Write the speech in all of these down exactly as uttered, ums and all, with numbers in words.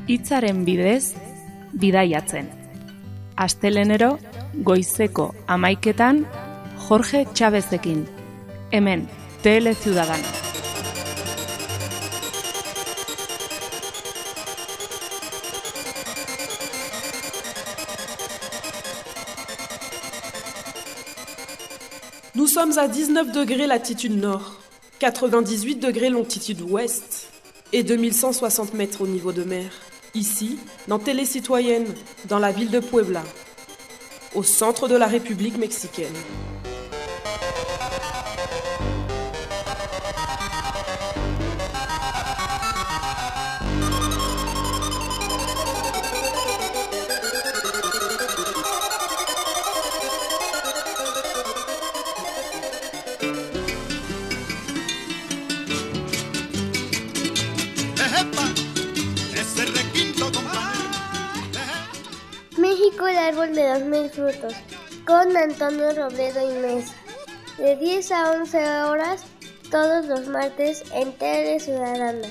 hitzaren bidez bidaiatzen. Astelenero goizeko hamaiketan Jorge Chávezekin, hemen Tele Ciudadana. Nous sommes à dix-neuf degrés latitude nord, quatre-vingt-dix-huit degrés longitude ouest et deux mille cent soixante mètres au niveau de mer. Ici, dans Télé Citoyenne, dans la ville de Puebla, au centre de la République mexicaine. México, el árbol de los mil frutos, con Antonio Robledo y Mesa, de diez a once horas, todos los martes en Tele Ciudadana.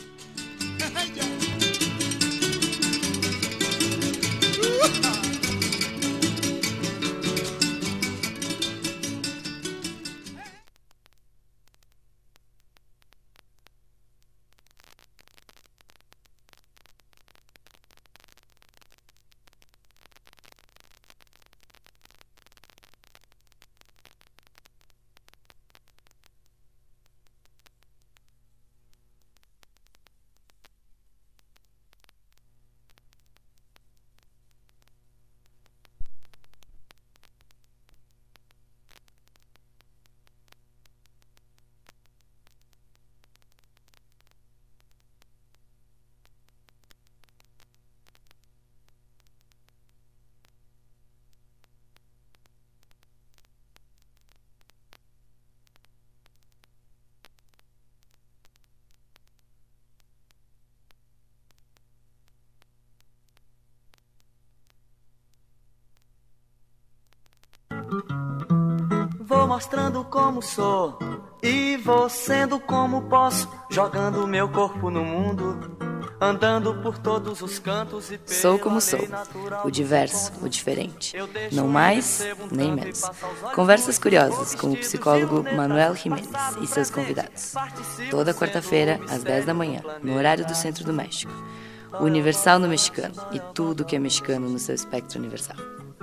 Vou mostrando como sou e vou sendo como posso, jogando meu corpo no mundo, andando por todos os cantos e Sou como sou, o diverso, o diferente, não mais nem menos. Conversas curiosas com o psicólogo Manuel Jiménez e seus convidados. Toda quarta-feira, às dez da manhã, no horário do Centro do México. O Universal no mexicano e tudo que é mexicano no seu espectro universal.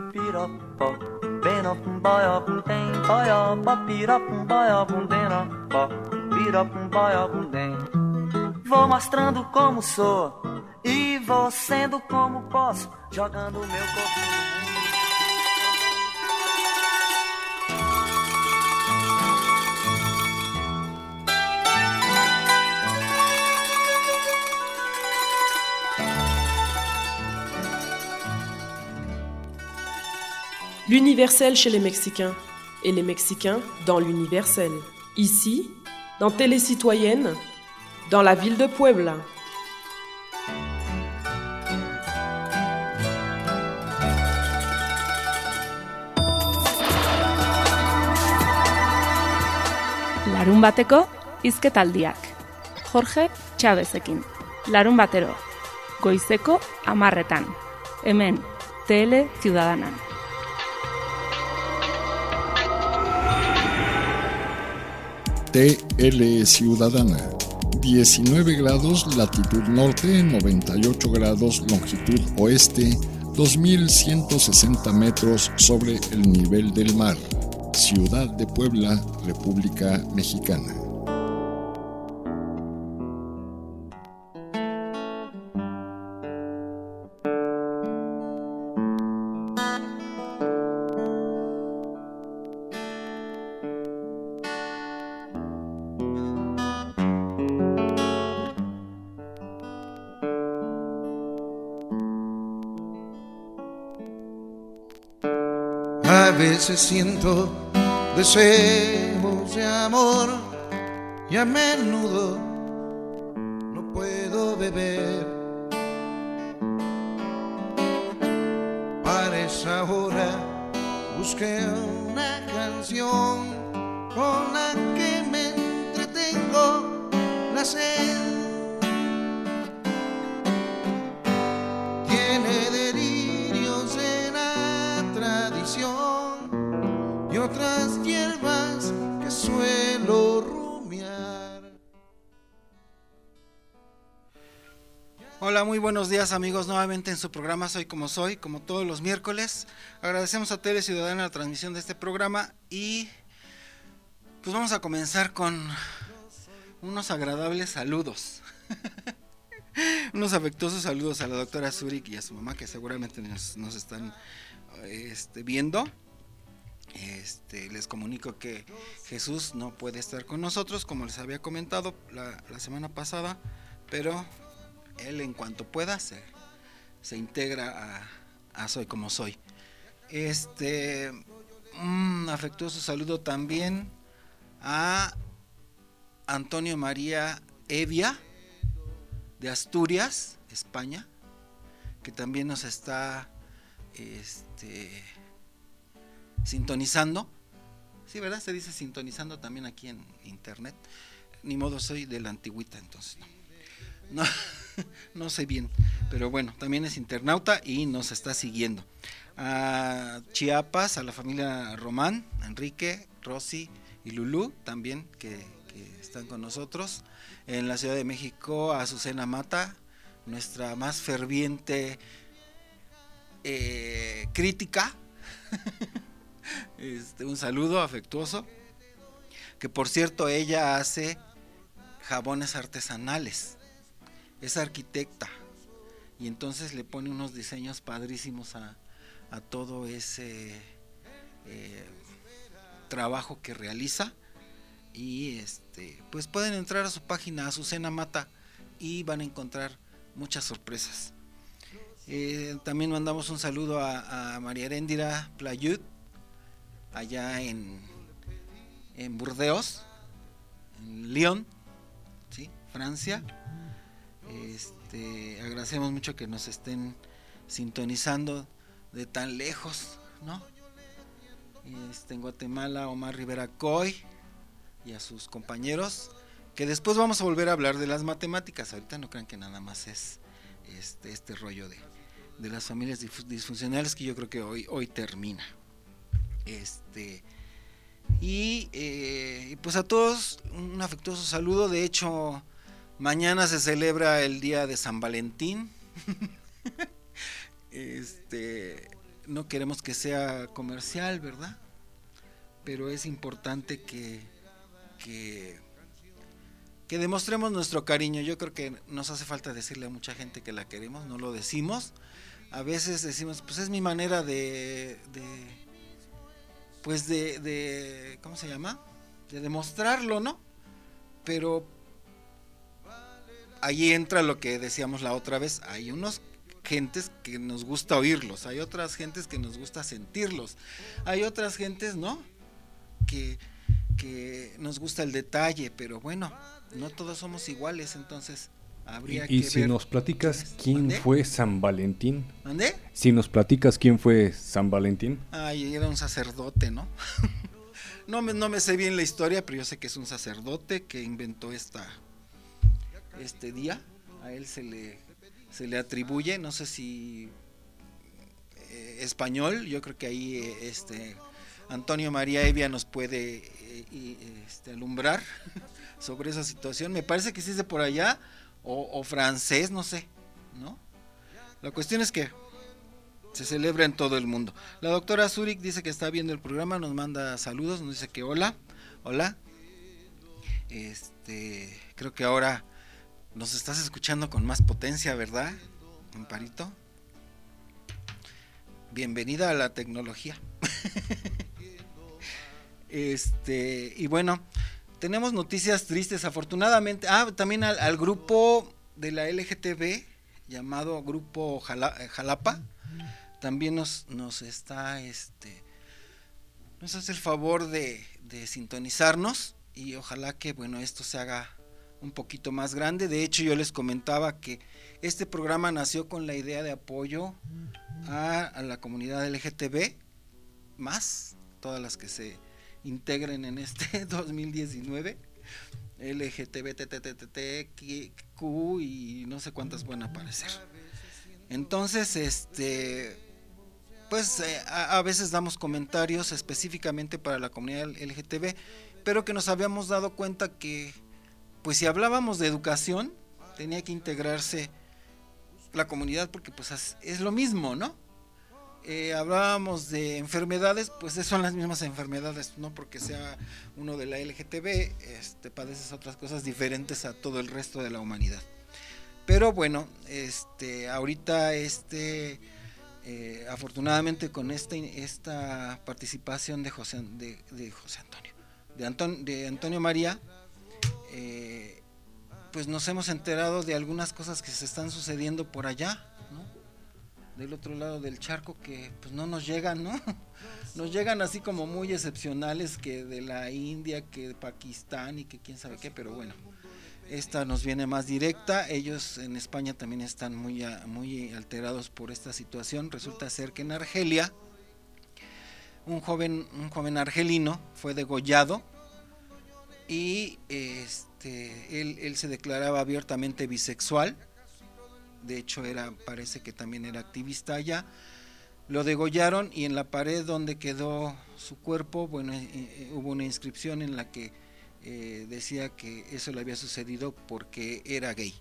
Vou mostrando como sou e vou sendo como posso, jogando meu corpo no mundo. L'universel chez les Mexicains et les Mexicains dans l'universel. Ici, dans Télé Citoyenne, dans la ville de Puebla. Larun bateko hizketaldiak. Jorge Chávezekin. Larun batero. Goizeko hamarretan. Hemen Tele Ciudadanan. T L Ciudadana, diecinueve grados latitud norte, noventa y ocho grados longitud oeste, dos mil ciento sesenta metros sobre el nivel del mar. Ciudad de Puebla, República Mexicana. A veces siento deseos de amor y a menudo no puedo beber. Para esa hora busqué una canción con la que me entretengo la sed. otras hierbas que suelo rumiar. Hola, muy buenos días amigos, nuevamente en su programa Soy Como Soy, como todos los miércoles. Agradecemos a Tele Ciudadana la transmisión de este programa y pues vamos a comenzar con unos agradables saludos. Unos afectuosos saludos a la doctora Zurich y a su mamá que seguramente nos, nos están este, viendo. Este, les comunico que Jesús no puede estar con nosotros como les había comentado la, la semana pasada, pero él en cuanto pueda se, se integra a, a Soy Como Soy. Este, un afectuoso saludo también a Antonio María Evia de Asturias, España, que también nos está este, sintonizando. Sí, ¿verdad? Se dice sintonizando también aquí en internet. Ni modo, soy de la antigüita, entonces no, no, no sé bien, pero bueno, también es internauta y nos está siguiendo. A Chiapas, a la familia Román, Enrique, Rosy y Lulú también que, que están con nosotros. En la Ciudad de México, a Azucena Mata, nuestra más ferviente eh, crítica. Este, un saludo afectuoso. Que por cierto, ella hace jabones artesanales. Es arquitecta. Y entonces le pone unos diseños padrísimos a, a todo ese eh, trabajo que realiza. Y este, pues pueden entrar a su página Azucena Mata y van a encontrar muchas sorpresas. Eh, también mandamos un saludo a, a María Heréndira Playut, allá en, en Burdeos, en Lyon, ¿sí? Francia. Este, agradecemos mucho que nos estén sintonizando de tan lejos, ¿no? Este, en Guatemala, Omar Rivera Coy y a sus compañeros, que después vamos a volver a hablar de las matemáticas. Ahorita no crean que nada más es este, este rollo de, de las familias disfuncionales, que yo creo que hoy, hoy termina. Este, y eh, pues a todos un afectuoso saludo. De hecho, mañana se celebra el día de San Valentín. Este, no queremos que sea comercial, ¿verdad? Pero es importante que Que, que demostremos nuestro cariño. Yo creo que nos hace falta decirle a mucha gente que la queremos, no lo decimos. A veces decimos, pues es mi manera de, de pues de, de, ¿cómo se llama? De demostrarlo, ¿no? Pero ahí entra lo que decíamos la otra vez, hay unos gentes que nos gusta oírlos, hay otras gentes que nos gusta sentirlos, hay otras gentes, ¿no? Que que nos gusta el detalle, pero bueno, no todos somos iguales, entonces habría y, y que si ver. nos platicas quién ¿Mandé? fue San Valentín. ¿Mandé? Si nos platicas quién fue San Valentín. Ay, era un sacerdote, ¿no? no me no me sé bien la historia, pero yo sé que es un sacerdote que inventó esta este día. A él se le se le atribuye, no sé si eh, español, yo creo que ahí eh, este Antonio María Evia nos puede eh, y, este, alumbrar sobre esa situación. Me parece que sí es de por allá o, o francés, no sé, ¿no? La cuestión es que se celebra en todo el mundo. La doctora Zurich dice que está viendo el programa, nos manda saludos, nos dice que hola, hola. Este, creo que ahora nos estás escuchando con más potencia, ¿verdad, Amparito? Bienvenida a la tecnología. Este, y bueno, tenemos noticias tristes, afortunadamente. Ah, también al, al grupo de la L G T B, llamado Grupo Jala, Jalapa, también nos, nos está, este, nos hace el favor de, de sintonizarnos, y ojalá que, bueno, esto se haga un poquito más grande. De hecho, yo les comentaba que este programa nació con la idea de apoyo a, a la comunidad L G T B, más todas las que se integren en este dos mil diecinueve, L G T B, T T T T, Q y no sé cuántas van a aparecer. Entonces, este, pues eh, a, a veces damos comentarios específicamente para la comunidad L G T B, pero que nos habíamos dado cuenta que pues si hablábamos de educación tenía que integrarse la comunidad, porque pues es, es lo mismo, ¿no? Eh, hablábamos de enfermedades, pues son las mismas enfermedades, no porque sea uno de la L G T B, este, padeces otras cosas diferentes a todo el resto de la humanidad. Pero bueno, este, ahorita este, eh, afortunadamente con este, esta participación de José, de, de José Antonio, de, Anton, de Antonio María, eh, pues nos hemos enterado de algunas cosas que se están sucediendo por allá, ¿no? Del otro lado del charco, que pues no nos llegan, ¿no? Nos llegan así como muy excepcionales, que de la India, que de Pakistán y que quién sabe qué, pero bueno, esta nos viene más directa. Ellos en España también están muy, muy alterados por esta situación. Resulta ser que en Argelia un joven, un joven argelino fue degollado y este, él, él se declaraba abiertamente bisexual. De hecho era, parece que también era activista allá. Lo degollaron y en la pared donde quedó su cuerpo, bueno, eh, eh, hubo una inscripción en la que eh, decía que eso le había sucedido porque era gay.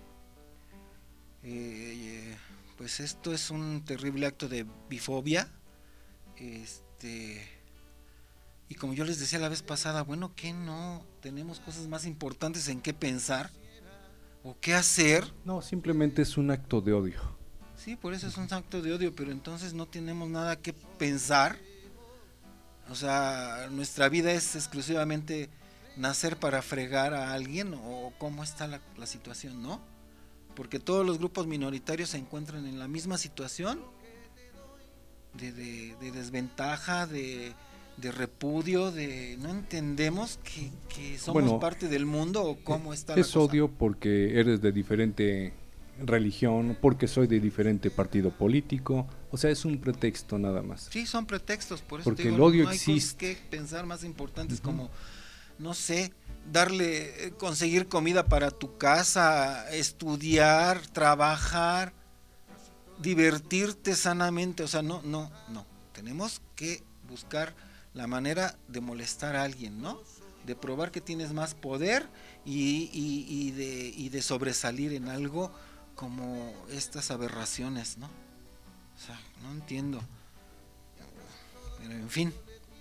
Eh, pues esto es un terrible acto de bifobia. Este, y como yo les decía la vez pasada, bueno, ¿qué no? Tenemos cosas más importantes en qué pensar o qué hacer. No, simplemente es un acto de odio. Sí, por eso es un acto de odio, pero entonces no tenemos nada que pensar. O sea, nuestra vida es exclusivamente nacer para fregar a alguien, o cómo está la, la situación, ¿no? Porque todos los grupos minoritarios se encuentran en la misma situación de, de, de desventaja, de, de repudio, de no entendemos que, que somos bueno, parte del mundo, o cómo está la cosa. Es odio porque eres de diferente religión, porque soy de diferente partido político, o sea, es un pretexto nada más. Sí, son pretextos, por eso porque te digo, el odio no hay existe. cosas que pensar más importantes, uh-huh. como, no sé, darle, conseguir comida para tu casa, estudiar, trabajar, divertirte sanamente, o sea, no, no, no, tenemos que buscar la manera de molestar a alguien, ¿no? De probar que tienes más poder y, y, y, de, y de sobresalir en algo como estas aberraciones, ¿no? O sea, no entiendo. Pero en fin.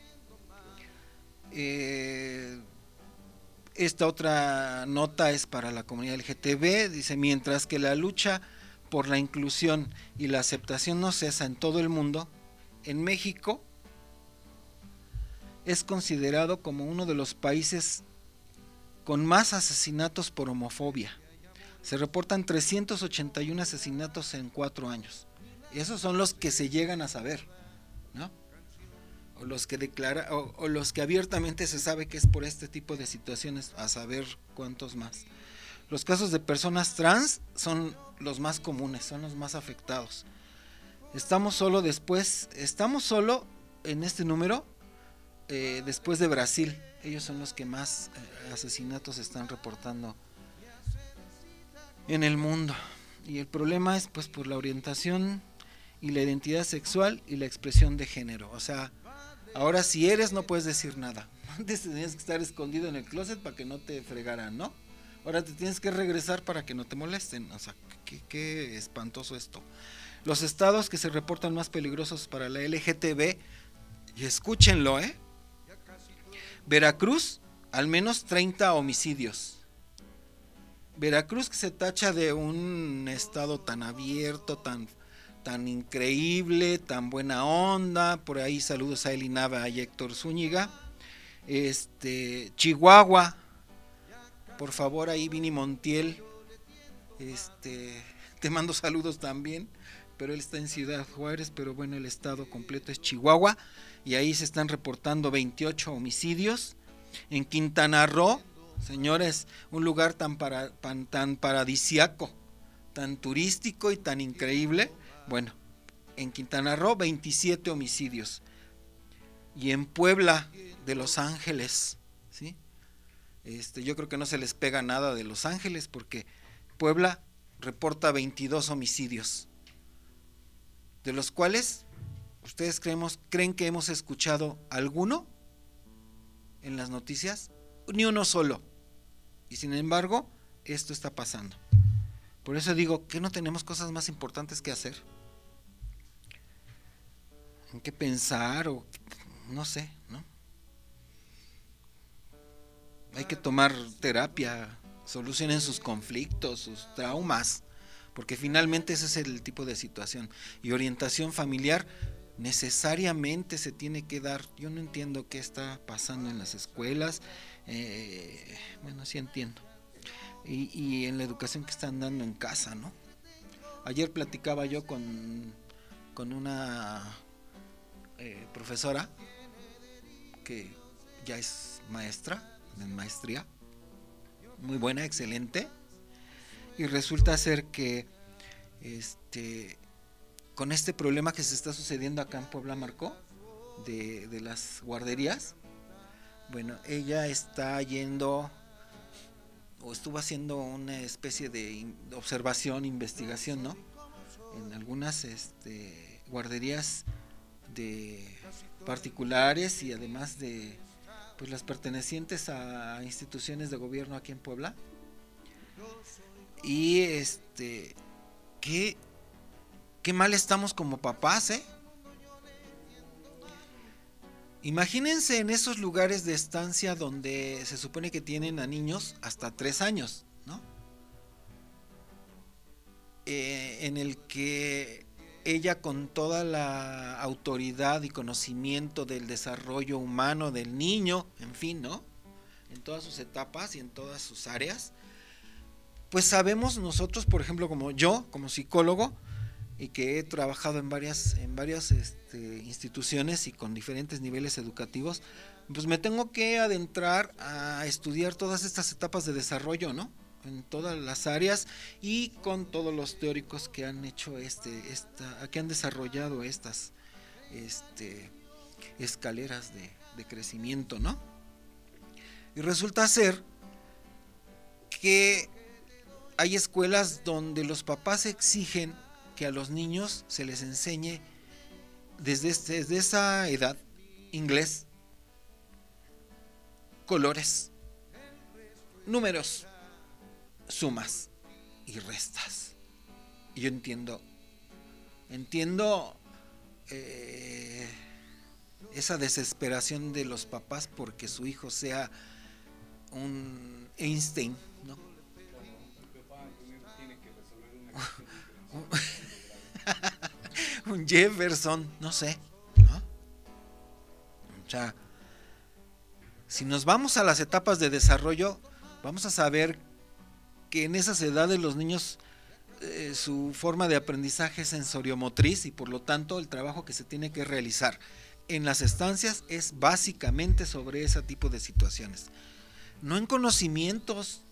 Eh, esta otra nota es para la comunidad L G T B. Dice, mientras que la lucha por la inclusión y la aceptación no cesa en todo el mundo, en México es considerado como uno de los países con más asesinatos por homofobia. Se reportan trescientos ochenta y uno asesinatos en cuatro años. Y esos son los que se llegan a saber, ¿no? O los que declara, o, o los que abiertamente se sabe que es por este tipo de situaciones, a saber cuántos más. Los casos de personas trans son los más comunes, son los más afectados. Estamos solo después, estamos solo en este número eh, después de Brasil. Ellos son los que más eh, asesinatos están reportando en el mundo. Y el problema es pues por la orientación y la identidad sexual y la expresión de género. O sea, ahora si eres no puedes decir nada. Antes tenías que estar escondido en el closet para que no te fregaran, ¿no? Ahora te tienes que regresar para que no te molesten. O sea, qué, qué espantoso esto. Los estados que se reportan más peligrosos para la L G T B, y escúchenlo, ¿eh? Veracruz, al menos treinta homicidios. Veracruz, que se tacha de un estado tan abierto, tan, tan increíble, tan buena onda. Por ahí saludos a Eli Nava y Héctor Zúñiga. Este, Chihuahua, por favor, ahí Vini Montiel, este, te mando saludos también, pero él está en Ciudad Juárez, pero bueno, el estado completo es Chihuahua, y ahí se están reportando veintiocho homicidios. En Quintana Roo, señores, un lugar tan, para, tan, tan paradisiaco, tan turístico y tan increíble, bueno, en Quintana Roo veintisiete homicidios. Y en Puebla de Los Ángeles, ¿sí? Este, yo creo que no se les pega nada de Los Ángeles, porque Puebla reporta veintidós homicidios, de los cuales ¿Ustedes creemos, creen que hemos escuchado alguno en las noticias? Ni uno solo. Y sin embargo, esto está pasando. Por eso digo, ¿que no tenemos cosas más importantes que hacer? ¿En qué pensar? O no sé, ¿no? Hay que tomar terapia, solucionen sus conflictos, sus traumas, porque finalmente ese es el tipo de situación. Y orientación familiar necesariamente se tiene que dar. Yo no entiendo qué está pasando en las escuelas, eh, bueno, sí entiendo, y, y en la educación que están dando en casa, ¿no? Ayer platicaba yo con, con una eh, profesora que ya es maestra, en maestría, muy buena, excelente, y resulta ser que este con este problema que se está sucediendo acá en Puebla Marcó, de, de las guarderías, bueno, ella está yendo, o estuvo haciendo una especie de in, observación, investigación, ¿no? En algunas este, guarderías de particulares y además de pues las pertenecientes a instituciones de gobierno aquí en Puebla. Y este, qué, qué mal estamos como papás, ¿eh? Imagínense en esos lugares de estancia donde se supone que tienen a niños hasta tres años, ¿no? Eh, en el que ella, con toda la autoridad y conocimiento del desarrollo humano del niño, en fin, ¿no? En todas sus etapas y en todas sus áreas, pues sabemos nosotros, por ejemplo, como yo, como psicólogo, y que he trabajado en varias, en varias este, instituciones y con diferentes niveles educativos, pues me tengo que adentrar a estudiar todas estas etapas de desarrollo, ¿no? En todas las áreas y con todos los teóricos que han hecho este, esta, que han desarrollado estas este, escaleras de, de crecimiento, ¿no? Y resulta ser que hay escuelas donde los papás exigen que a los niños se les enseñe desde, este, desde esa edad inglés, colores, números, sumas y restas. Y yo entiendo, entiendo eh, esa desesperación de los papás porque su hijo sea un Einstein, ¿no? Un Jefferson, no sé, ¿no? O sea, si nos vamos a las etapas de desarrollo, vamos a saber que en esas edades los niños, eh, su forma de aprendizaje es sensoriomotriz y por lo tanto el trabajo que se tiene que realizar en las estancias es básicamente sobre ese tipo de situaciones, no en conocimientos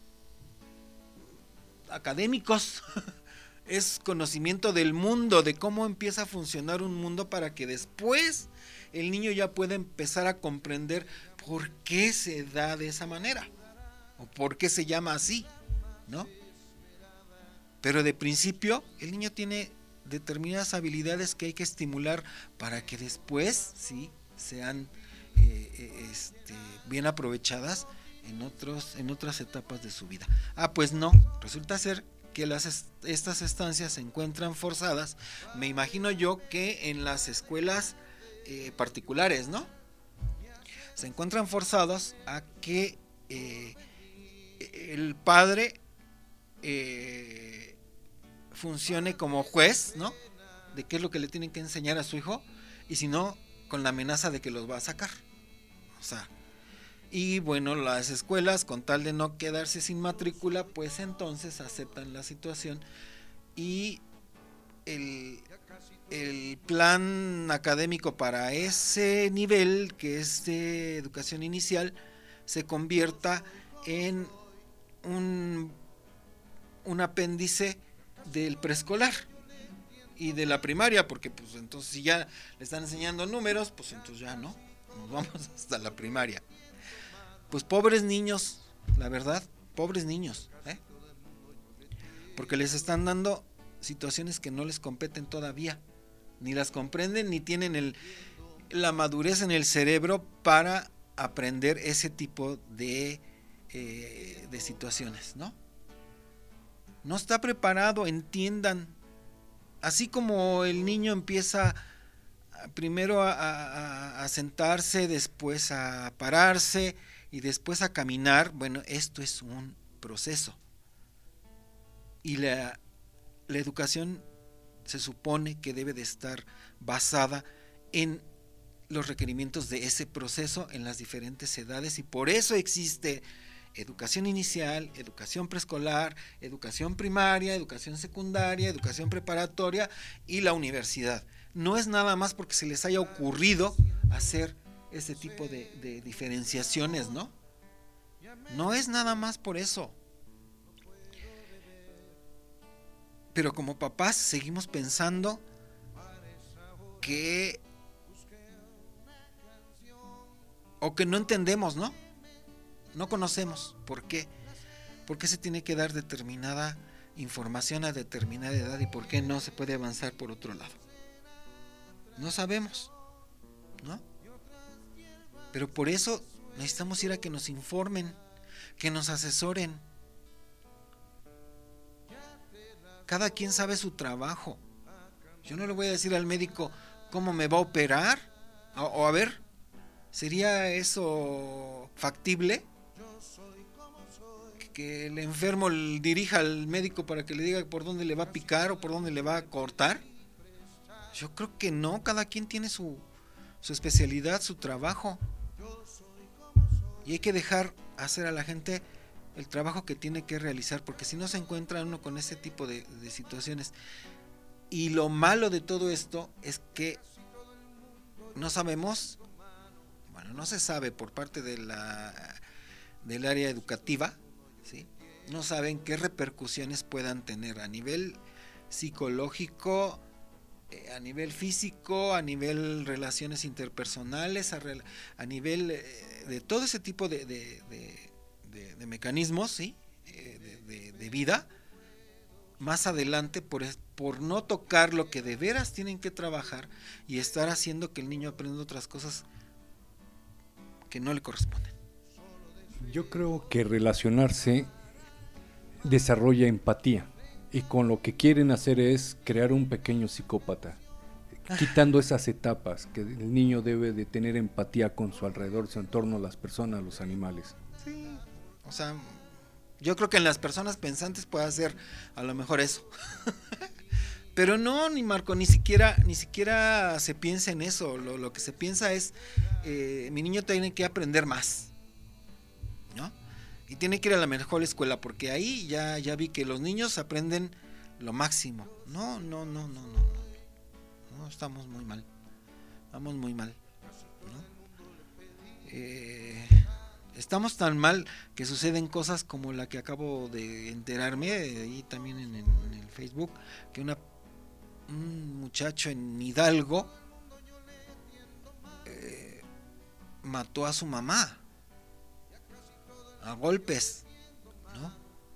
académicos. Es conocimiento del mundo, de cómo empieza a funcionar un mundo para que después el niño ya pueda empezar a comprender por qué se da de esa manera o por qué se llama así, ¿no? Pero de principio el niño tiene determinadas habilidades que hay que estimular para que después sí sean eh, este, bien aprovechadas en otros en otras etapas de su vida. Ah, pues no, resulta ser que las estas estancias se encuentran forzadas, me imagino yo que en las escuelas eh, particulares, ¿no? Se encuentran forzados a que eh, el padre eh, funcione como juez, ¿no? De qué es lo que le tienen que enseñar a su hijo, y si no, con la amenaza de que los va a sacar. O sea, y bueno, las escuelas, con tal de no quedarse sin matrícula, pues entonces aceptan la situación y el, el plan académico para ese nivel, que es de educación inicial, se convierta en un, un apéndice del preescolar y de la primaria, porque pues entonces si ya le están enseñando números, pues entonces ya no, nos vamos hasta la primaria. Pues pobres niños, la verdad, pobres niños, ¿eh? Porque les están dando situaciones que no les competen todavía. ni las comprenden, ni tienen el, la madurez en el cerebro para aprender ese tipo de, eh, de situaciones, ¿no? No está preparado, entiendan. Así como el niño empieza primero a, a, a sentarse, después a pararse y después a caminar, bueno, esto es un proceso. Y la, la educación se supone que debe de estar basada en los requerimientos de ese proceso en las diferentes edades, y por eso existe educación inicial, educación preescolar, educación primaria, educación secundaria, educación preparatoria y la universidad. No es nada más porque se les haya ocurrido hacer ese tipo de, de diferenciaciones, ¿no? No es nada más por eso. Pero como papás seguimos pensando que o que no entendemos, ¿no? No conocemos. ¿Por qué? ¿Por qué se tiene que dar determinada información a determinada edad y por qué no se puede avanzar por otro lado? No sabemos, ¿no? Pero por eso necesitamos ir a que nos informen, que nos asesoren. Cada quien sabe su trabajo. Yo no le voy a decir al médico cómo me va a operar. O, o a ver, ¿sería eso factible? Que el enfermo dirija al médico para que le diga por dónde le va a picar o por dónde le va a cortar. Yo creo que no, cada quien tiene su, su especialidad, su trabajo. Y hay que dejar hacer a la gente el trabajo que tiene que realizar, porque si no se encuentra uno con ese tipo de, de situaciones. Y lo malo de todo esto es que no sabemos, bueno, no se sabe por parte de la del área educativa, ¿sí? No saben qué repercusiones puedan tener a nivel psicológico, eh, a nivel físico, a nivel relaciones interpersonales, a, re, a nivel eh, de todo ese tipo de, de, de, de, de mecanismos, ¿sí? eh, de, de, de vida, más adelante por, por no tocar lo que de veras tienen que trabajar y estar haciendo que el niño aprenda otras cosas que no le corresponden. Yo creo que relacionarse desarrolla empatía, y con lo que quieren hacer es crear un pequeño psicópata, quitando esas etapas que el niño debe de tener empatía con su alrededor, su entorno, las personas, los animales. Sí, o sea, yo creo que en las personas pensantes puede hacer a lo mejor eso. Pero no, ni Marco, ni siquiera, ni siquiera se piensa en eso. Lo, lo que se piensa es, eh, mi niño tiene que aprender más, ¿no? Y tiene que ir a la mejor escuela, porque ahí ya, ya vi que los niños aprenden lo máximo. No, no, no, no, no, no. No, estamos muy mal. Estamos muy mal, ¿no? Eh, estamos tan mal que suceden cosas como la que acabo de enterarme, ahí también en el, en el Facebook, que una un muchacho en Hidalgo eh, mató a su mamá a golpes, ¿no?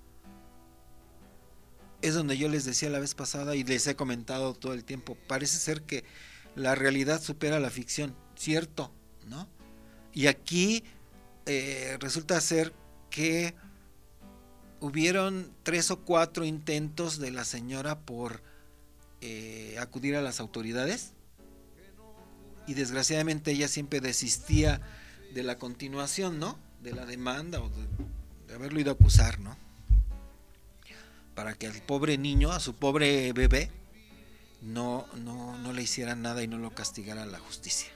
Es donde yo les decía la vez pasada y les he comentado todo el tiempo, parece ser que la realidad supera la ficción, cierto, ¿no? Y aquí eh, resulta ser que hubieron tres o cuatro intentos de la señora por eh, acudir a las autoridades, y desgraciadamente ella siempre desistía de la continuación, ¿no? De la demanda o de, de haberlo ido a acusar, ¿no? Para que al pobre niño, a su pobre bebé, no, no, no le hicieran nada y no lo castigara la justicia.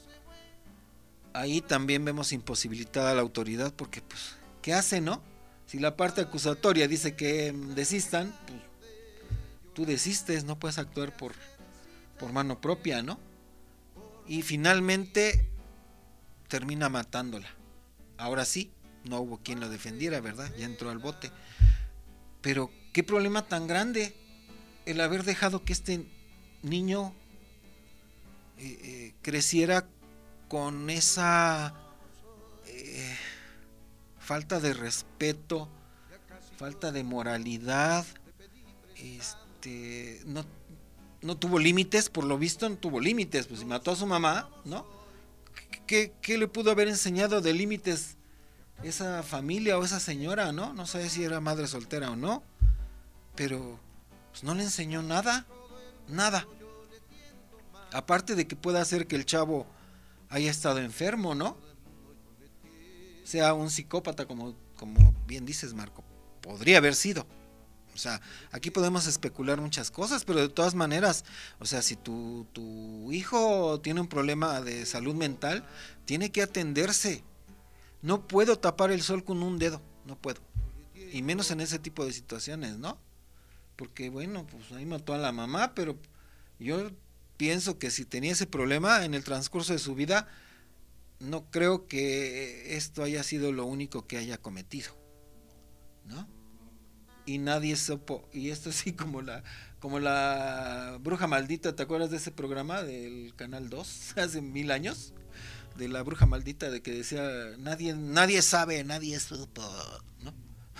Ahí también vemos imposibilitada la autoridad, porque pues, ¿qué hace, no? Si la parte acusatoria dice que desistan, pues tú desistes, no puedes actuar por, por mano propia, ¿no? Y finalmente termina matándola. Ahora sí, no hubo quien lo defendiera, ¿verdad? Ya entró al bote. Pero qué problema tan grande el haber dejado que este niño eh, eh, creciera con esa eh, falta de respeto, falta de moralidad, este, no, no tuvo límites, por lo visto no tuvo límites, pues si mató a su mamá, ¿no? ¿Qué, qué le pudo haber enseñado de límites esa familia o esa señora, ¿no? No sé si era madre soltera o no, pero pues no le enseñó nada, nada. Aparte de que pueda hacer que el chavo haya estado enfermo, ¿no? Sea un psicópata, como, como bien dices, Marco. Podría haber sido. O sea, aquí podemos especular muchas cosas, pero de todas maneras, o sea, si tu, tu hijo tiene un problema de salud mental, tiene que atenderse. No puedo tapar el sol con un dedo, no puedo. Y menos en ese tipo de situaciones, ¿no? Porque bueno, pues ahí mató a la mamá, pero yo pienso que si tenía ese problema en el transcurso de su vida, no creo que esto haya sido lo único que haya cometido, ¿no? Y nadie supo, y esto sí como la como la bruja maldita, ¿te acuerdas de ese programa del Canal dos hace mil años? De la bruja maldita, de que decía, nadie nadie sabe, nadie supo, ¿no?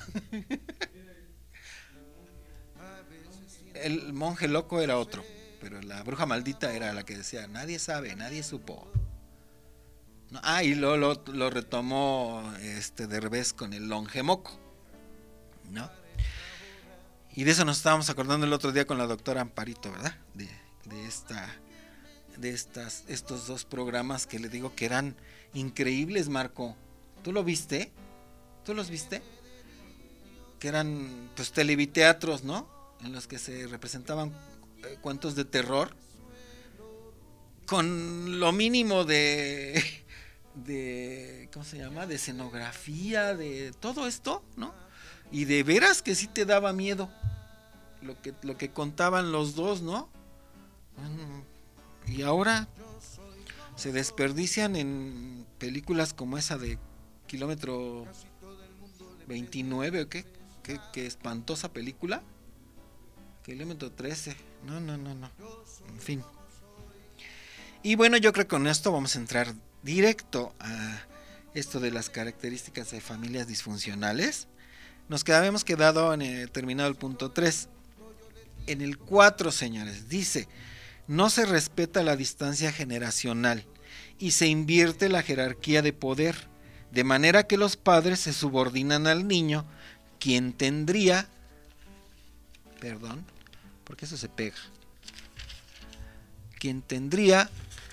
El monje loco era otro, pero la bruja maldita era la que decía, nadie sabe, nadie supo. No, ah, y lo, lo, lo retomó este Derbez con el longemoco, ¿no? Y de eso nos estábamos acordando el otro día con la doctora Amparito, ¿verdad? De, de esta, de estas, estos dos programas que le digo que eran increíbles, Marco. ¿Tú lo viste? ¿Tú los viste? Que eran, pues, televiteatros, ¿no? En los que se representaban eh, cuentos de terror con lo mínimo de, de, ¿cómo se llama? De escenografía, de todo esto, ¿no? Y de veras que sí te daba miedo lo que, lo que contaban los dos, ¿no? Y ahora se desperdician en películas como esa de Kilómetro veintinueve, ¿o qué? ¿Qué, qué espantosa película? Kilómetro trece. No, no, no, no. En fin. Y bueno, yo creo que con esto vamos a entrar directo a esto de las características de familias disfuncionales. Nos qued- habíamos quedado en el, terminado el punto tres. En el cuatro, señores, dice, no se respeta la distancia generacional y se invierte la jerarquía de poder, de manera que los padres se subordinan al niño, quien tendría, perdón, porque eso se pega, quien tendría,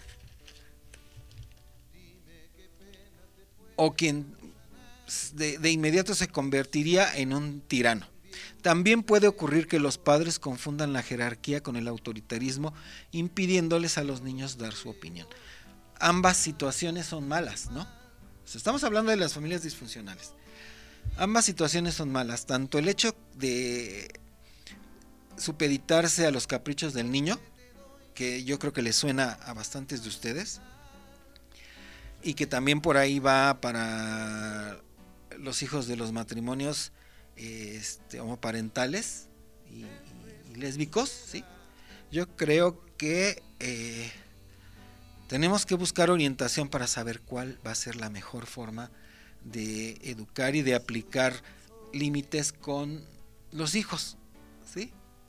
o quien de, de inmediato se convertiría en un tirano. También puede ocurrir que los padres confundan la jerarquía con el autoritarismo, impidiéndoles a los niños dar su opinión. Ambas situaciones son malas, ¿no? O sea, estamos hablando de las familias disfuncionales. Ambas situaciones son malas, tanto el hecho de supeditarse a los caprichos del niño, que yo creo que les suena a bastantes de ustedes, y que también por ahí va para los hijos de los matrimonios este, homoparentales y, y, y lésbicos, ¿sí? Yo creo que eh, tenemos que buscar orientación para saber cuál va a ser la mejor forma de educar y de aplicar límites con los hijos, ¿sí?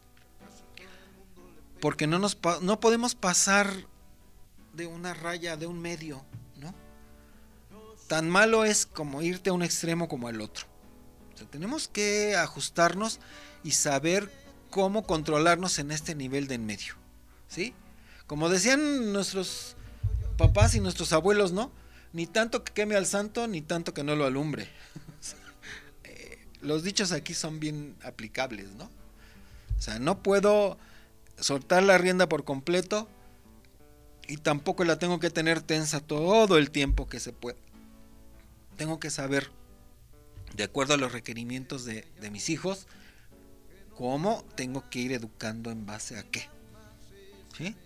Porque no nos no podemos pasar de una raya, de un medio, ¿no? Tan malo es como irte a un extremo como al otro. O sea, tenemos que ajustarnos y saber cómo controlarnos en este nivel de en medio, ¿sí? Como decían nuestros papás y nuestros abuelos, ¿no? Ni tanto que queme al santo, ni tanto que no lo alumbre. eh, los dichos aquí son bien aplicables, ¿no? O sea, no puedo soltar la rienda por completo y tampoco la tengo que tener tensa todo el tiempo que se pueda. Tengo que saber, de acuerdo a los requerimientos de, de mis hijos, cómo tengo que ir educando en base a qué, ¿sí?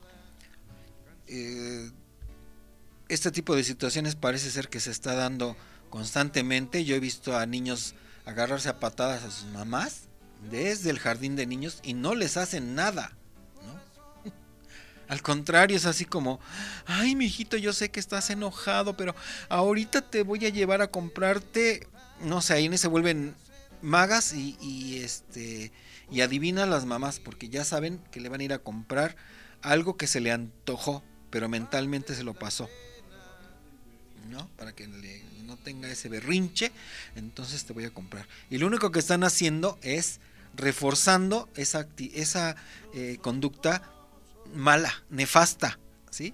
Eh, este tipo de situaciones parece ser que se está dando constantemente. Yo he visto a niños agarrarse a patadas a sus mamás desde el jardín de niños y no les hacen nada, ¿no? Al contrario, es así como, ay, mijito, yo sé que estás enojado, pero ahorita te voy a llevar a comprarte, no sé, ahí se vuelven magas y, y este y adivinan las mamás, porque ya saben que le van a ir a comprar algo que se le antojó, pero mentalmente se lo pasó, ¿no? Para que le, no tenga ese berrinche, entonces te voy a comprar. Y lo único que están haciendo es reforzando esa, esa eh, conducta mala, nefasta, ¿sí?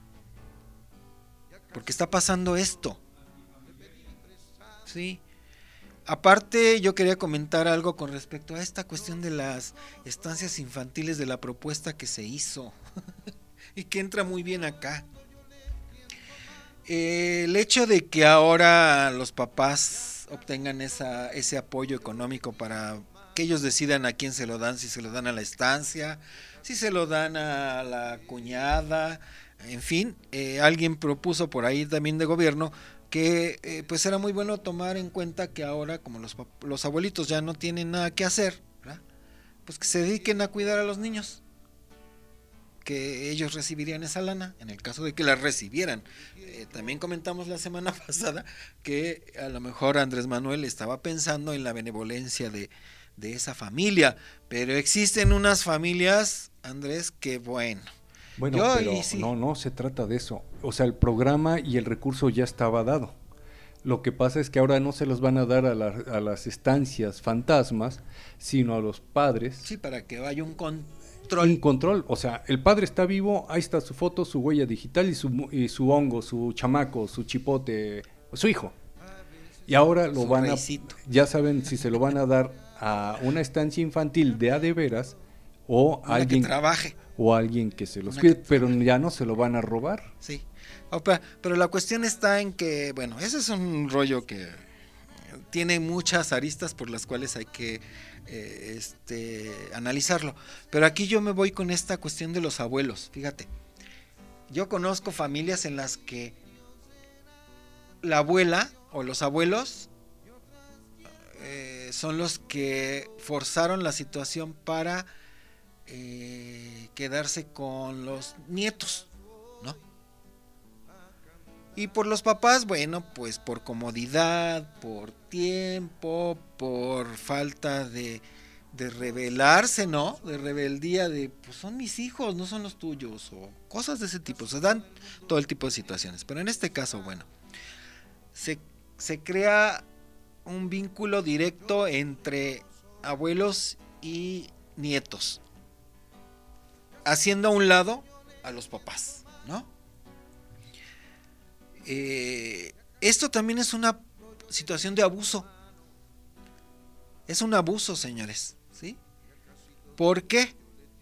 Porque está pasando esto, ¿sí? Aparte, yo quería comentar algo con respecto a esta cuestión de las estancias infantiles, de la propuesta que se hizo y que entra muy bien acá. Eh, el hecho de que ahora los papás obtengan esa, ese apoyo económico para que ellos decidan a quién se lo dan, si se lo dan a la estancia, si se lo dan a la cuñada, en fin, eh, alguien propuso por ahí también de gobierno que eh, pues era muy bueno tomar en cuenta que ahora, como los, los abuelitos ya no tienen nada que hacer, ¿verdad?, pues que se dediquen a cuidar a los niños, que ellos recibirían esa lana, en el caso de que la recibieran. Eh, también comentamos la semana pasada que a lo mejor Andrés Manuel estaba pensando en la benevolencia de, de esa familia, pero existen unas familias, Andrés, que bueno... Bueno, Yo, pero sí. no, no se trata de eso. O sea, el programa y el recurso ya estaba dado. Lo que pasa es que ahora no se los van a dar a, la, a las estancias fantasmas, sino a los padres. Sí, para que haya un control. Un control. O sea, el padre está vivo, ahí está su foto, su huella digital y su, y su hongo, su chamaco, su chipote, su hijo. Y ahora lo su van reicito. a... Ya saben si se lo van a dar a una estancia infantil de a de veras o Una alguien que trabaje. O alguien que se los cuide, pero ya no se lo van a robar. Sí, Opa, pero la cuestión está en que, bueno, ese es un rollo que tiene muchas aristas por las cuales hay que eh, este, analizarlo. Pero aquí yo me voy con esta cuestión de los abuelos. Fíjate, yo conozco familias en las que la abuela o los abuelos eh, son los que forzaron la situación para eh, quedarse con los nietos, ¿no? Y por los papás, bueno, pues por comodidad, por tiempo, por falta de, de rebelarse, ¿no? De rebeldía, de pues son mis hijos, no son los tuyos, o cosas de ese tipo. Se dan todo el tipo de situaciones. Pero en este caso, bueno, se, se crea un vínculo directo entre abuelos y nietos, haciendo a un lado a los papás, ¿no? Eh, esto también es una situación de abuso. Es un abuso, señores, ¿sí? ¿Por qué?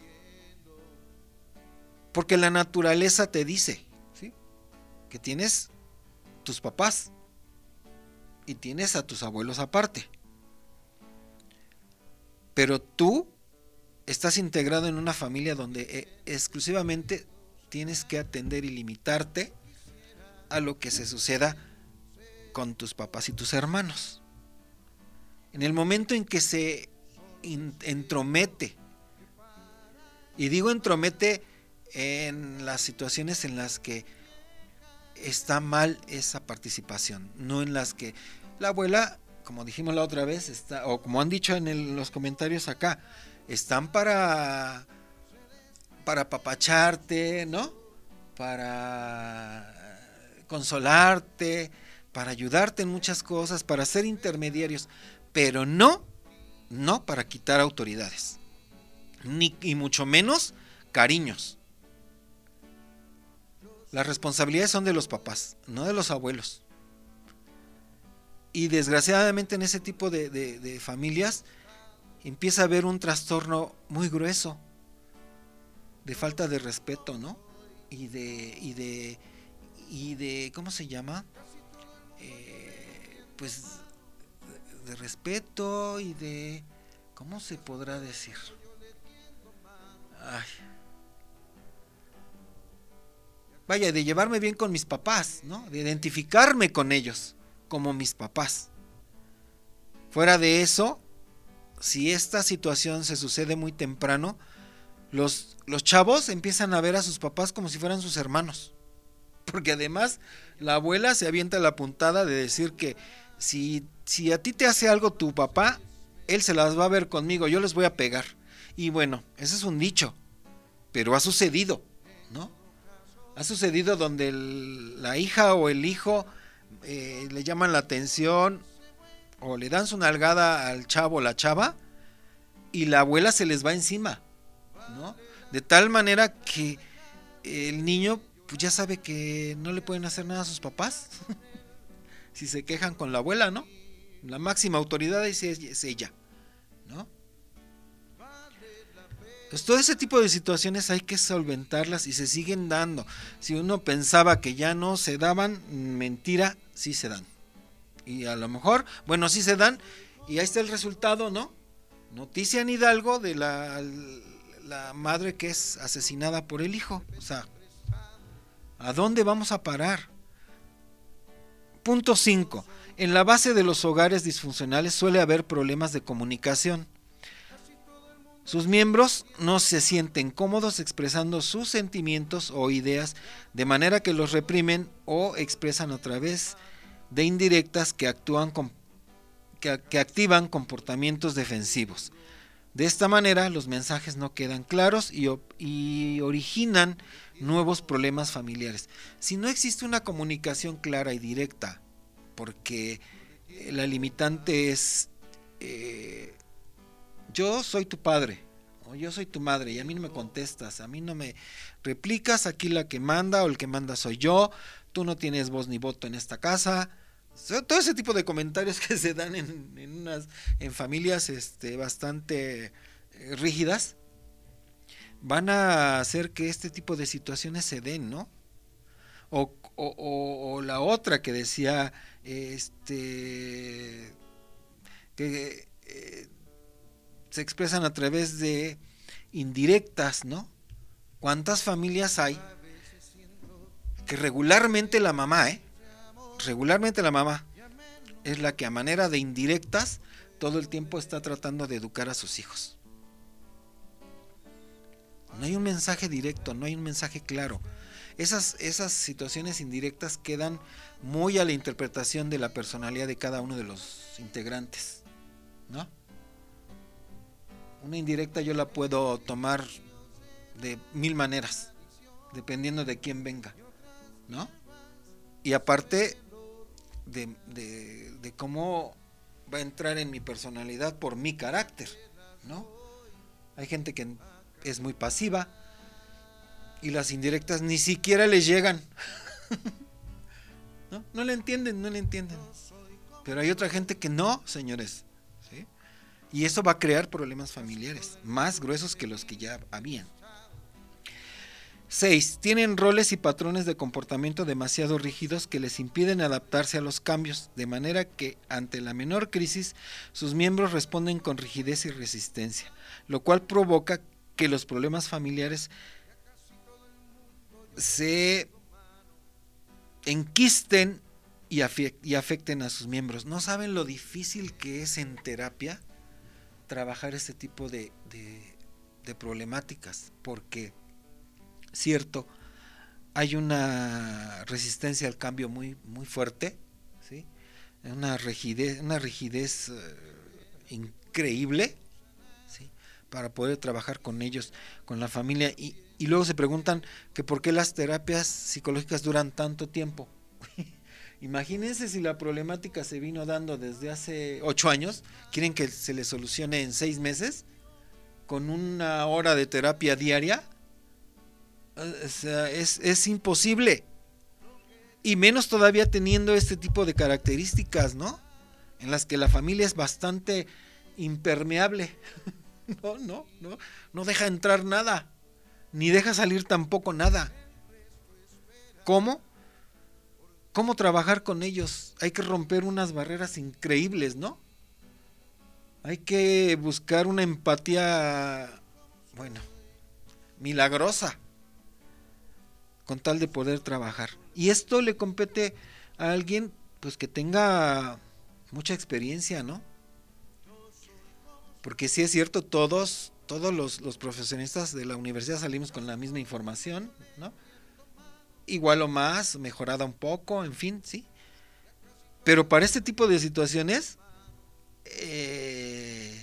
Porque la naturaleza te dice, ¿sí?, que tienes tus papás y tienes a tus abuelos aparte. Pero tú estás integrado en una familia donde eh, exclusivamente tienes que atender y limitarte a lo que se suceda con tus papás y tus hermanos. En el momento en que se in, entromete, y digo entromete en las situaciones en las que está mal esa participación, no en las que la abuela, como dijimos la otra vez, está, o como han dicho en el, los comentarios acá, están para para apapacharte, ¿no? Para consolarte, para ayudarte en muchas cosas, para ser intermediarios, pero no, no para quitar autoridades, ni y mucho menos cariños. Las responsabilidades son de los papás, no de los abuelos. Y desgraciadamente en ese tipo de, de, de familias empieza a haber un trastorno muy grueso de falta de respeto, ¿no? Y de y de y de ¿cómo se llama? Eh, pues de, de respeto y de ¿cómo se podrá decir? Ay. Vaya, de llevarme bien con mis papás, ¿no? De identificarme con ellos como mis papás. Fuera de eso, si esta situación se sucede muy temprano, los, los chavos empiezan a ver a sus papás como si fueran sus hermanos. Porque además la abuela se avienta la puntada de decir que si, si a ti te hace algo tu papá, él se las va a ver conmigo, yo les voy a pegar. Y bueno, ese es un dicho, pero ha sucedido, ¿no? Ha sucedido donde el, la hija o el hijo eh, le llaman la atención o le dan su nalgada al chavo o la chava y la abuela se les va encima, ¿no? De tal manera que el niño pues ya sabe que no le pueden hacer nada a sus papás si se quejan con la abuela, ¿no? La máxima autoridad es, es ella, ¿no? Pues todo ese tipo de situaciones hay que solventarlas y se siguen dando. Si uno pensaba que ya no se daban, mentira, sí se dan. Y a lo mejor, bueno, sí se dan y ahí está el resultado, ¿no? Noticia en Hidalgo de la, la madre que es asesinada por el hijo. O sea, ¿a dónde vamos a parar? Punto cinco. En la base de los hogares disfuncionales suele haber problemas de comunicación. Sus miembros no se sienten cómodos expresando sus sentimientos o ideas, de manera que los reprimen o expresan a través de indirectas que actúan con, que, que activan comportamientos defensivos. De esta manera los mensajes no quedan claros y, y originan nuevos problemas familiares. Si no existe una comunicación clara y directa, porque la limitante es eh, yo soy tu padre o yo soy tu madre y a mí no me contestas, a mí no me replicas, aquí la que manda o el que manda soy yo, tú no tienes voz ni voto en esta casa. Todo ese tipo de comentarios que se dan en, en, unas, en familias este, bastante eh, rígidas van a hacer que este tipo de situaciones se den, ¿no? O, o, o, o la otra que decía este que eh, se expresan a través de indirectas, ¿no? ¿Cuántas familias hay que regularmente la mamá, eh? regularmente la mamá es la que a manera de indirectas todo el tiempo está tratando de educar a sus hijos? No hay un mensaje directo, no hay un mensaje claro. Esas, esas situaciones indirectas quedan muy a la interpretación de la personalidad de cada uno de los integrantes, ¿no? Una indirecta yo la puedo tomar de mil maneras, dependiendo de quién venga, ¿no? Y aparte de, de, de cómo va a entrar en mi personalidad por mi carácter, ¿no? Hay gente que es muy pasiva y las indirectas ni siquiera les llegan. ¿No? No le entienden, no le entienden. Pero hay otra gente que no, señores, ¿sí? Y eso va a crear problemas familiares más gruesos que los que ya habían. seis. Tienen roles y patrones de comportamiento demasiado rígidos que les impiden adaptarse a los cambios, de manera que ante la menor crisis sus miembros responden con rigidez y resistencia, lo cual provoca que los problemas familiares se enquisten y, afect- y afecten a sus miembros. ¿No saben lo difícil que es en terapia trabajar este tipo de, de, de problemáticas? Porque cierto, hay una resistencia al cambio muy, muy fuerte, ¿sí? Una rigidez, una rigidez uh, increíble, ¿sí? Para poder trabajar con ellos, con la familia, y, y luego se preguntan que por qué las terapias psicológicas duran tanto tiempo. Imagínense si la problemática se vino dando desde hace ocho años, quieren que se le solucione en seis meses, con una hora de terapia diaria. O sea, es, es imposible, y menos todavía teniendo este tipo de características, ¿no? En las que la familia es bastante impermeable. No, no, no, no deja entrar nada, ni deja salir tampoco nada. ¿Cómo? ¿Cómo trabajar con ellos? Hay que romper unas barreras increíbles, ¿no? Hay que buscar una empatía, bueno, milagrosa, con tal de poder trabajar. Y esto le compete a alguien pues que tenga mucha experiencia, ¿no? Porque sí es cierto, todos, todos los, los profesionistas de la universidad salimos con la misma información, ¿no? Igual o más, mejorada un poco, en fin, sí. Pero para este tipo de situaciones, eh,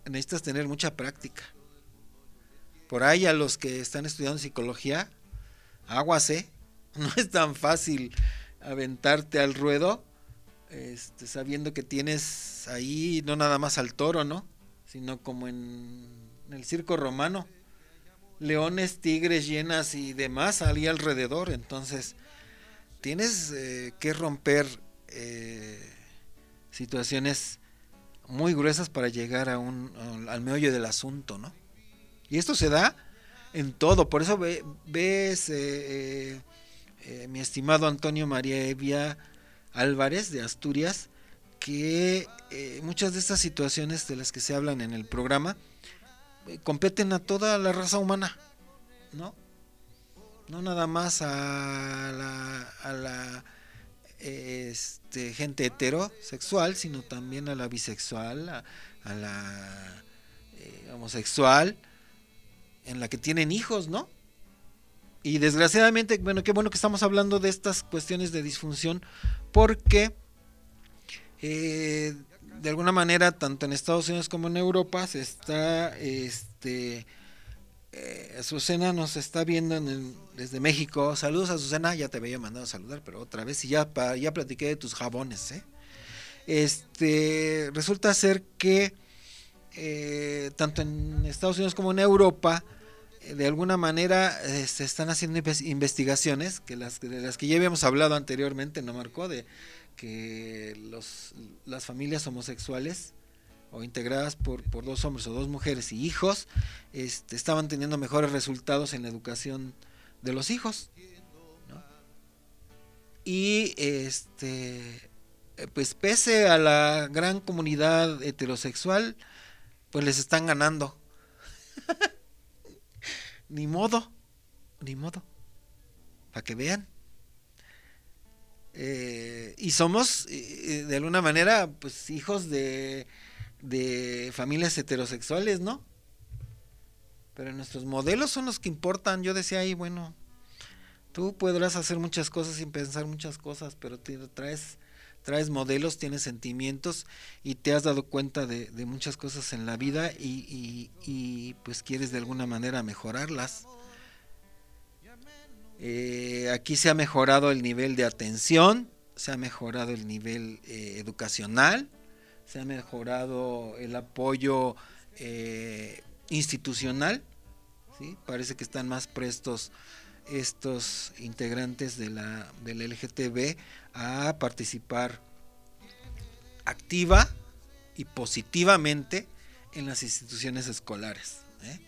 necesitas tener mucha práctica. Por ahí a los que están estudiando psicología, aguas, ¿eh? No es tan fácil aventarte al ruedo, este, sabiendo que tienes ahí no nada más al toro, ¿no? Sino como en, en el circo romano, leones, tigres, hienas y demás ahí alrededor. Entonces tienes eh, que romper eh, situaciones muy gruesas para llegar a un, a, al meollo del asunto, ¿no? Y esto se da en todo. Por eso ve, ves eh, eh, eh, mi estimado Antonio María Evia Álvarez de Asturias, que eh, muchas de estas situaciones de las que se hablan en el programa eh, competen a toda la raza humana, ¿no? No nada más a la, a la eh, este, gente heterosexual, sino también a la bisexual, a, a la eh, homosexual, en la que tienen hijos, ¿no? Y desgraciadamente, bueno, qué bueno que estamos hablando de estas cuestiones de disfunción, porque eh, de alguna manera, tanto en Estados Unidos como en Europa, se está, este, eh, Azucena nos está viendo en el, desde México. Saludos, Azucena, ya te había mandado a saludar, pero otra vez, y ya, ya platiqué de tus jabones, ¿eh? Este, resulta ser que eh, tanto en Estados Unidos como en Europa, de alguna manera eh, se están haciendo investigaciones que las de las que ya habíamos hablado anteriormente, ¿no, Marco? De que los las familias homosexuales o integradas por, por dos hombres o dos mujeres y hijos este, estaban teniendo mejores resultados en la educación de los hijos, ¿no? Y este pues pese a la gran comunidad heterosexual, pues les están ganando. Ni modo, ni modo, para que vean. Eh, y somos, eh, de alguna manera, pues hijos de, de familias heterosexuales, ¿no? Pero nuestros modelos son los que importan. Yo decía ahí, bueno, tú podrás hacer muchas cosas sin pensar muchas cosas, pero te traes... traes modelos, tienes sentimientos y te has dado cuenta de, de muchas cosas en la vida y, y, y pues quieres de alguna manera mejorarlas. Eh, aquí se ha mejorado el nivel de atención, se ha mejorado el nivel eh, educacional, se ha mejorado el apoyo eh, institucional, ¿sí? Parece que están más prestos estos integrantes de la del L G T B a participar activa y positivamente en las instituciones escolares, ¿eh?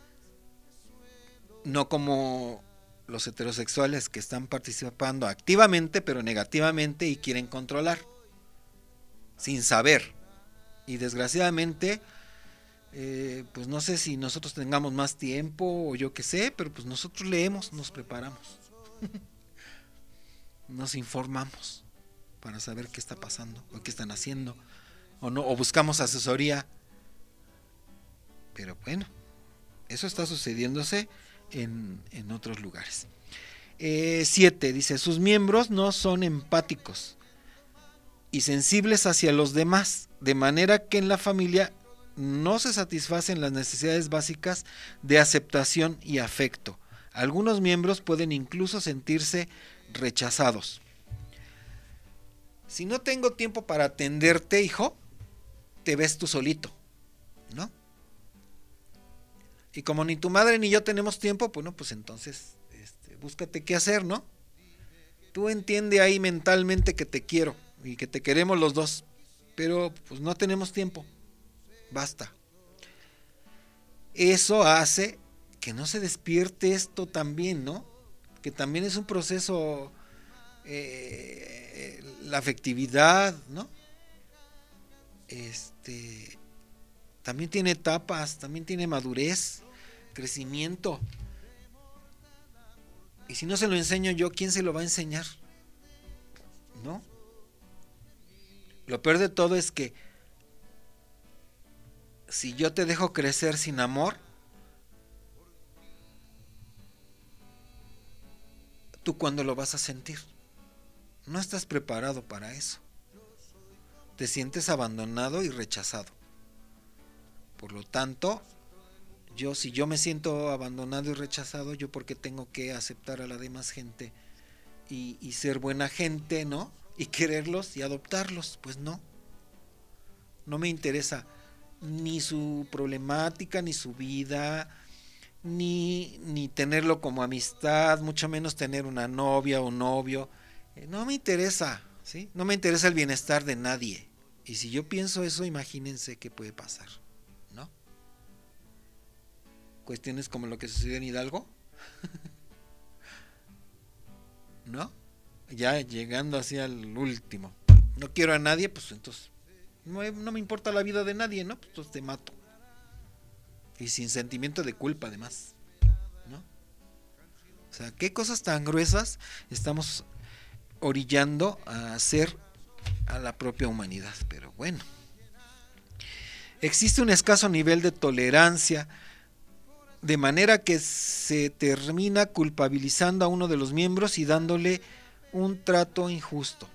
No como los heterosexuales que están participando activamente pero negativamente y quieren controlar sin saber. Y desgraciadamente Eh, pues no sé si nosotros tengamos más tiempo o yo qué sé, pero pues nosotros leemos, nos preparamos, nos informamos para saber qué está pasando o qué están haciendo o no, o buscamos asesoría. Pero bueno, eso está sucediéndose en, en otros lugares. Eh, siete, dice, sus miembros no son empáticos y sensibles hacia los demás, de manera que en la familia no se satisfacen las necesidades básicas de aceptación y afecto. Algunos miembros pueden incluso sentirse rechazados. Si no tengo tiempo para atenderte, hijo, te ves tú solito, ¿no? Y como ni tu madre ni yo tenemos tiempo, bueno, pues entonces este, búscate qué hacer, ¿no? Tú entiende ahí mentalmente que te quiero y que te queremos los dos, pero pues no tenemos tiempo. Basta. Eso hace que no se despierte esto también, ¿no? Que también es un proceso, eh, la afectividad, ¿no? Este, también tiene etapas, también tiene madurez, crecimiento. Y si no se lo enseño yo, ¿quién se lo va a enseñar? ¿No? Lo peor de todo es que si yo te dejo crecer sin amor, ¿tú cuándo lo vas a sentir? No estás preparado para eso. Te sientes abandonado y rechazado. Por lo tanto, yo si yo me siento abandonado y rechazado, yo porque tengo que aceptar a la demás gente y, y ser buena gente, ¿no? Y quererlos y adoptarlos, pues no. No me interesa ni su problemática, ni su vida, ni, ni tenerlo como amistad, mucho menos tener una novia o novio. Eh, no me interesa, ¿sí? No me interesa el bienestar de nadie. Y si yo pienso eso, imagínense qué puede pasar, ¿no? Cuestiones como lo que sucedió en Hidalgo, ¿no? Ya llegando hacia el último. No quiero a nadie, pues entonces no, no me importa la vida de nadie, ¿no? Pues entonces te mato. Y sin sentimiento de culpa, además, ¿no? O sea, qué cosas tan gruesas estamos orillando a hacer a la propia humanidad. Pero bueno, existe un escaso nivel de tolerancia, de manera que se termina culpabilizando a uno de los miembros y dándole un trato injusto.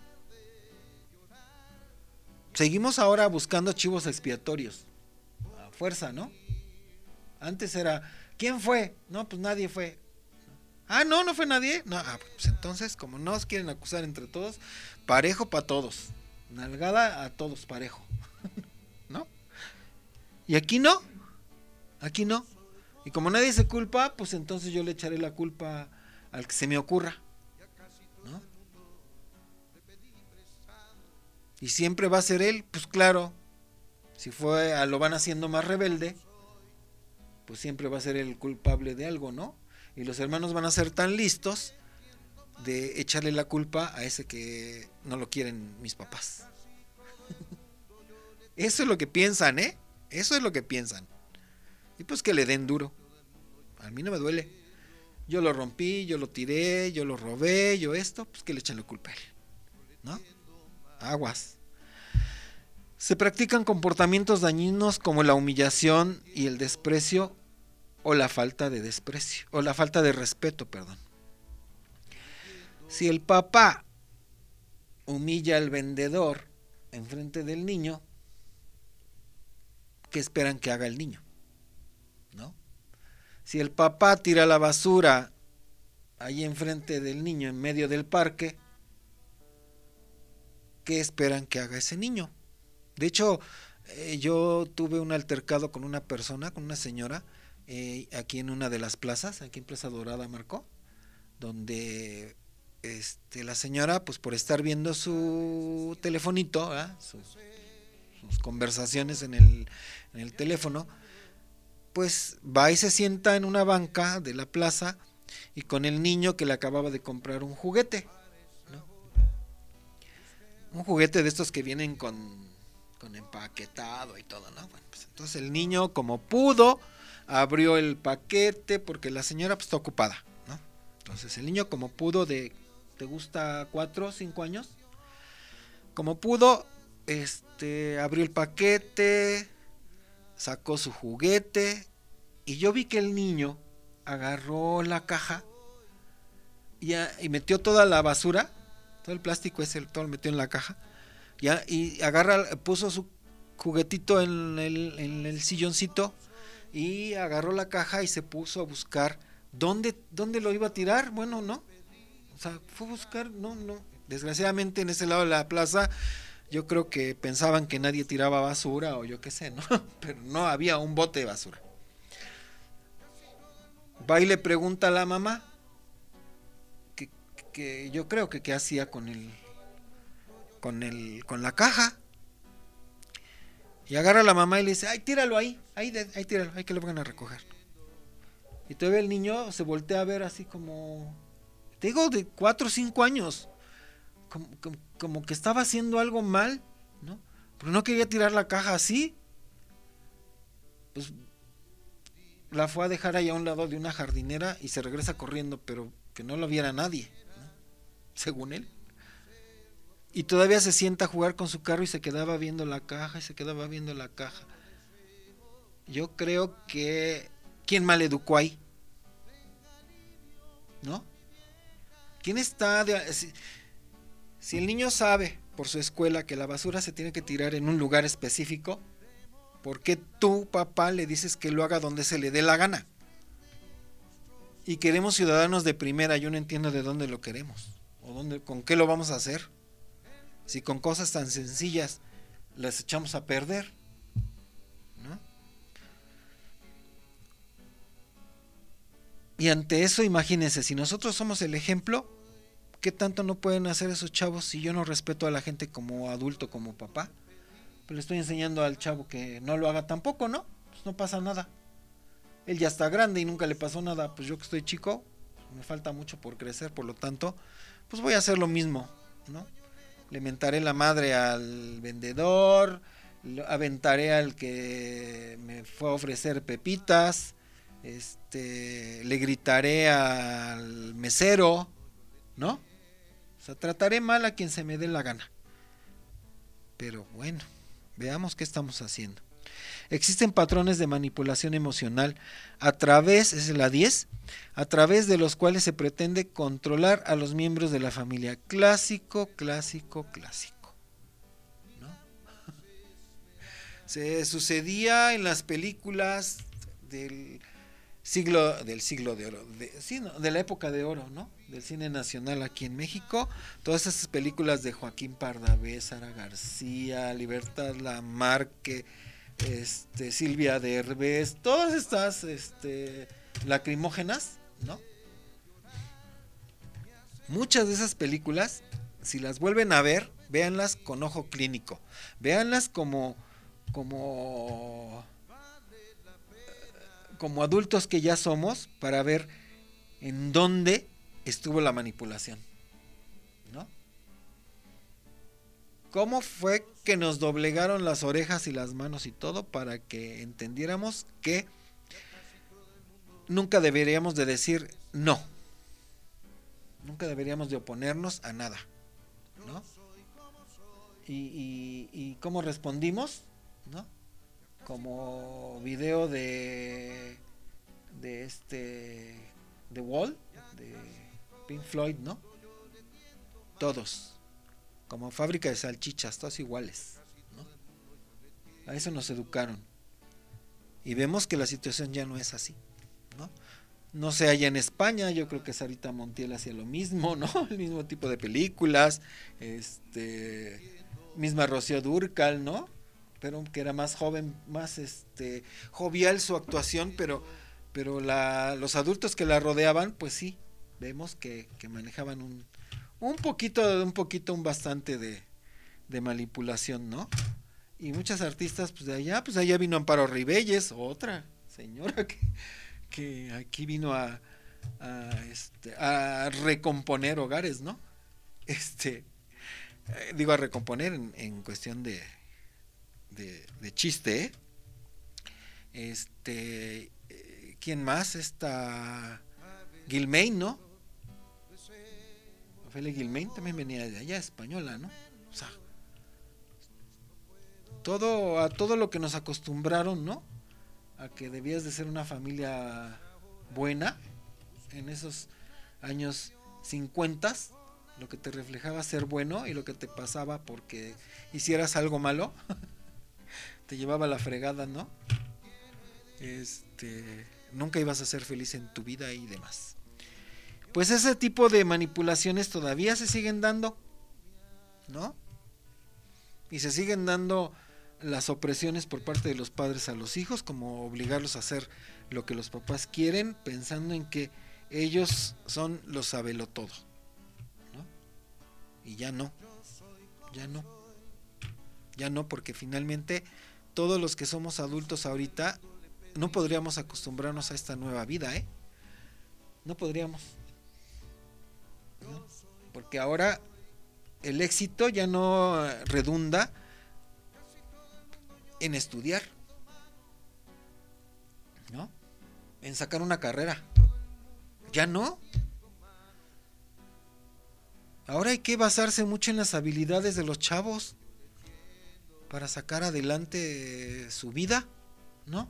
Seguimos ahora buscando chivos expiatorios a fuerza, ¿no? Antes era, ¿quién fue? No, pues nadie fue. Ah, no, no fue nadie. No, ah, pues entonces, como nos quieren acusar entre todos, parejo para todos. Nalgada a todos parejo. ¿No? Y aquí no. Aquí no. Y como nadie se culpa, pues entonces yo le echaré la culpa al que se me ocurra, ¿no? Y siempre va a ser él, pues claro. Si fue a lo van haciendo más rebelde, pues siempre va a ser el culpable de algo, ¿no? Y los hermanos van a ser tan listos de echarle la culpa a ese que no lo quieren mis papás. Eso es lo que piensan, ¿eh? Eso es lo que piensan. Y pues que le den duro. A mí no me duele. Yo lo rompí, yo lo tiré, yo lo robé, yo esto, pues que le echen la culpa a él, ¿no? Aguas. Se practican comportamientos dañinos como la humillación y el desprecio o la falta de desprecio, o la falta de respeto, perdón. Si el papá humilla al vendedor enfrente del niño, ¿qué esperan que haga el niño? ¿No? Si el papá tira la basura ahí enfrente del niño en medio del parque, ¿qué esperan que haga ese niño? De hecho, eh, yo tuve un altercado con una persona, con una señora, eh, aquí en una de las plazas, aquí en Plaza Dorada, Marco, donde este, la señora, pues por estar viendo su telefonito, ¿eh? sus, sus conversaciones en el, en el teléfono, pues va y se sienta en una banca de la plaza y con el niño que le acababa de comprar un juguete, ¿no? Un juguete de estos que vienen con, con empaquetado y todo, ¿no? Bueno, pues entonces el niño, como pudo, abrió el paquete porque la señora pues está ocupada, ¿no? Entonces el niño, como pudo, de, ¿te gusta cuatro o cinco años? Como pudo, este, abrió el paquete, sacó su juguete y yo vi que el niño agarró la caja y, a, y metió toda la basura, todo el plástico ese, todo lo metió en la caja y, a, y agarra, puso su juguetito en el, en el silloncito y agarró la caja y se puso a buscar dónde, dónde lo iba a tirar. Bueno, no, o sea, fue a buscar, no, no, desgraciadamente en ese lado de la plaza yo creo que pensaban que nadie tiraba basura o yo qué sé, ¿no? Pero no había un bote de basura. Va y le pregunta a la mamá que, que yo creo que qué hacía con el con el con la caja. Y agarra a la mamá y le dice, "Ay, tíralo ahí, ahí, de, ahí tíralo, ahí que lo van a recoger." Y todavía el niño se voltea a ver así como, te digo, de cuatro o cinco años. Como, como, como que estaba haciendo algo mal, ¿no? Pero no quería tirar la caja así. Pues la fue a dejar ahí a un lado de una jardinera y se regresa corriendo, pero que no lo viera nadie, ¿no? Según él. Y todavía se sienta a jugar con su carro y se quedaba viendo la caja y se quedaba viendo la caja. Yo creo que ¿quién maleducó ahí? ¿No? ¿Quién está de, si, Si el niño sabe por su escuela que la basura se tiene que tirar en un lugar específico, ¿Por qué tú, papá, le dices que lo haga donde se le dé la gana? Y queremos ciudadanos de primera, yo no entiendo de dónde lo queremos, o dónde, con qué lo vamos a hacer. Si con cosas tan sencillas las echamos a perder, ¿no? Y ante eso, imagínense, si nosotros somos el ejemplo, ¿qué tanto no pueden hacer esos chavos si yo no respeto a la gente como adulto, como papá? Pues le estoy enseñando al chavo que no lo haga tampoco, ¿no? Pues no pasa nada. Él ya está grande y nunca le pasó nada, pues yo que estoy chico, me falta mucho por crecer, por lo tanto, pues voy a hacer lo mismo, ¿no? Le mentaré la madre al vendedor, aventaré al que me fue a ofrecer pepitas, este, le gritaré al mesero, ¿no? O sea, trataré mal a quien se me dé la gana. Pero bueno, veamos qué estamos haciendo. Existen patrones de manipulación emocional a través, es la diez, a través de los cuales se pretende controlar a los miembros de la familia. Clásico, clásico, clásico, ¿no? Se sucedía en las películas del siglo del siglo de oro, de, sí, no, de la época de oro, ¿no? Del cine nacional aquí en México. Todas esas películas de Joaquín Pardavé, Sara García, Libertad Lamarque, este, Silvia Derbez, todas estas este, lacrimógenas, ¿no? Muchas de esas películas, si las vuelven a ver, véanlas con ojo clínico, véanlas como como como adultos que ya somos, para ver en dónde estuvo la manipulación, ¿no? ¿Cómo fue que nos doblegaron las orejas y las manos y todo para que entendiéramos que nunca deberíamos de decir no? Nunca deberíamos de oponernos a nada, ¿no? Y, y, y cómo respondimos, ¿no? Como video de de este The Wall de Pink Floyd, ¿no? Todos como fábrica de salchichas, todos iguales, ¿no? A eso nos educaron y vemos que la situación ya no es así, ¿no? No sé, allá en España, yo creo que Sarita Montiel hacía lo mismo, ¿no? El mismo tipo de películas, este, misma Rocío Dúrcal, ¿no? Pero que era más joven, más este jovial su actuación, pero pero la, los adultos que la rodeaban, pues sí, vemos que, que manejaban un, un poquito, un poquito, un bastante de, de manipulación, ¿no? Y muchas artistas, pues de allá, pues allá vino Amparo Ribelles, otra señora que, que aquí vino a, a, este, a recomponer hogares, ¿no? Este, eh, digo a recomponer en, en cuestión de De, de chiste, ¿eh? Este, eh, ¿quién más? Esta Gilmain, ¿no? Ofelia Gilmain también venía de allá, española, ¿no? O sea, todo, a todo lo que nos acostumbraron, ¿no? A que debías de ser una familia buena en esos años cincuenta, lo que te reflejaba ser bueno y lo que te pasaba porque hicieras algo malo te llevaba la fregada, ¿no? Este, nunca ibas a ser feliz en tu vida y demás. Pues ese tipo de manipulaciones todavía se siguen dando, ¿no? Y se siguen dando las opresiones por parte de los padres a los hijos, como obligarlos a hacer lo que los papás quieren, pensando en que ellos son los sabelotodo, ¿no? Y ya no, ya no, ya no, porque finalmente todos los que somos adultos ahorita no podríamos acostumbrarnos a esta nueva vida, ¿eh? No podríamos, ¿no? Porque ahora el éxito ya no redunda en estudiar, ¿no? En sacar una carrera. Ya no. Ahora hay que basarse mucho en las habilidades de los chavos para sacar adelante su vida, ¿no?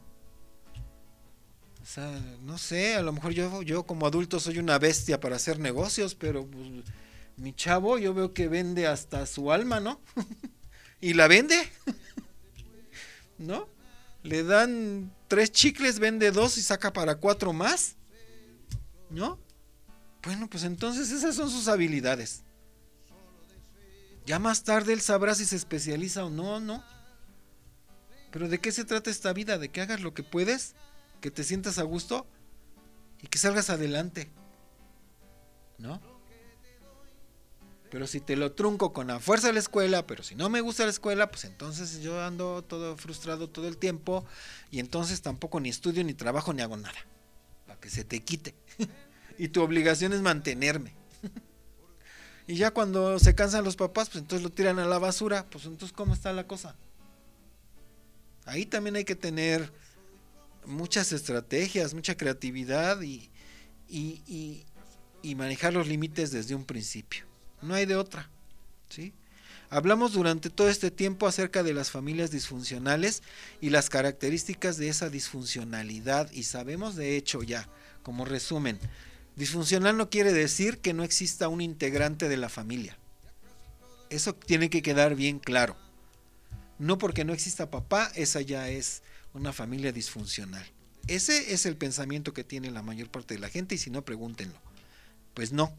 O sea, no sé, a lo mejor yo, yo como adulto soy una bestia para hacer negocios, pero pues, mi chavo yo veo que vende hasta su alma, ¿no? Y la vende, ¿no? le dan tres chicles, vende dos y saca para cuatro más, ¿no? Bueno, pues entonces esas son sus habilidades. Ya más tarde él sabrá si se especializa o no, ¿no? Pero ¿de qué se trata esta vida? De que hagas lo que puedes, que te sientas a gusto y que salgas adelante, ¿no? Pero si te lo trunco con la fuerza de la escuela, pero si no me gusta la escuela, pues entonces yo ando todo frustrado todo el tiempo y entonces tampoco ni estudio, ni trabajo, ni hago nada. Para que se te quite. Y tu obligación es mantenerme. Y ya cuando se cansan los papás, pues entonces lo tiran a la basura. Pues entonces, ¿cómo está la cosa? Ahí también hay que tener muchas estrategias, mucha creatividad y, y, y, y manejar los límites desde un principio. No hay de otra, ¿sí? Hablamos durante todo este tiempo acerca de las familias disfuncionales y las características de esa disfuncionalidad, y sabemos de hecho ya, como resumen, disfuncional no quiere decir que no exista un integrante de la familia. Eso tiene que quedar bien claro. No porque no exista papá, esa ya es una familia disfuncional. Ese es el pensamiento que tiene la mayor parte de la gente, y si no, pregúntenlo. Pues no.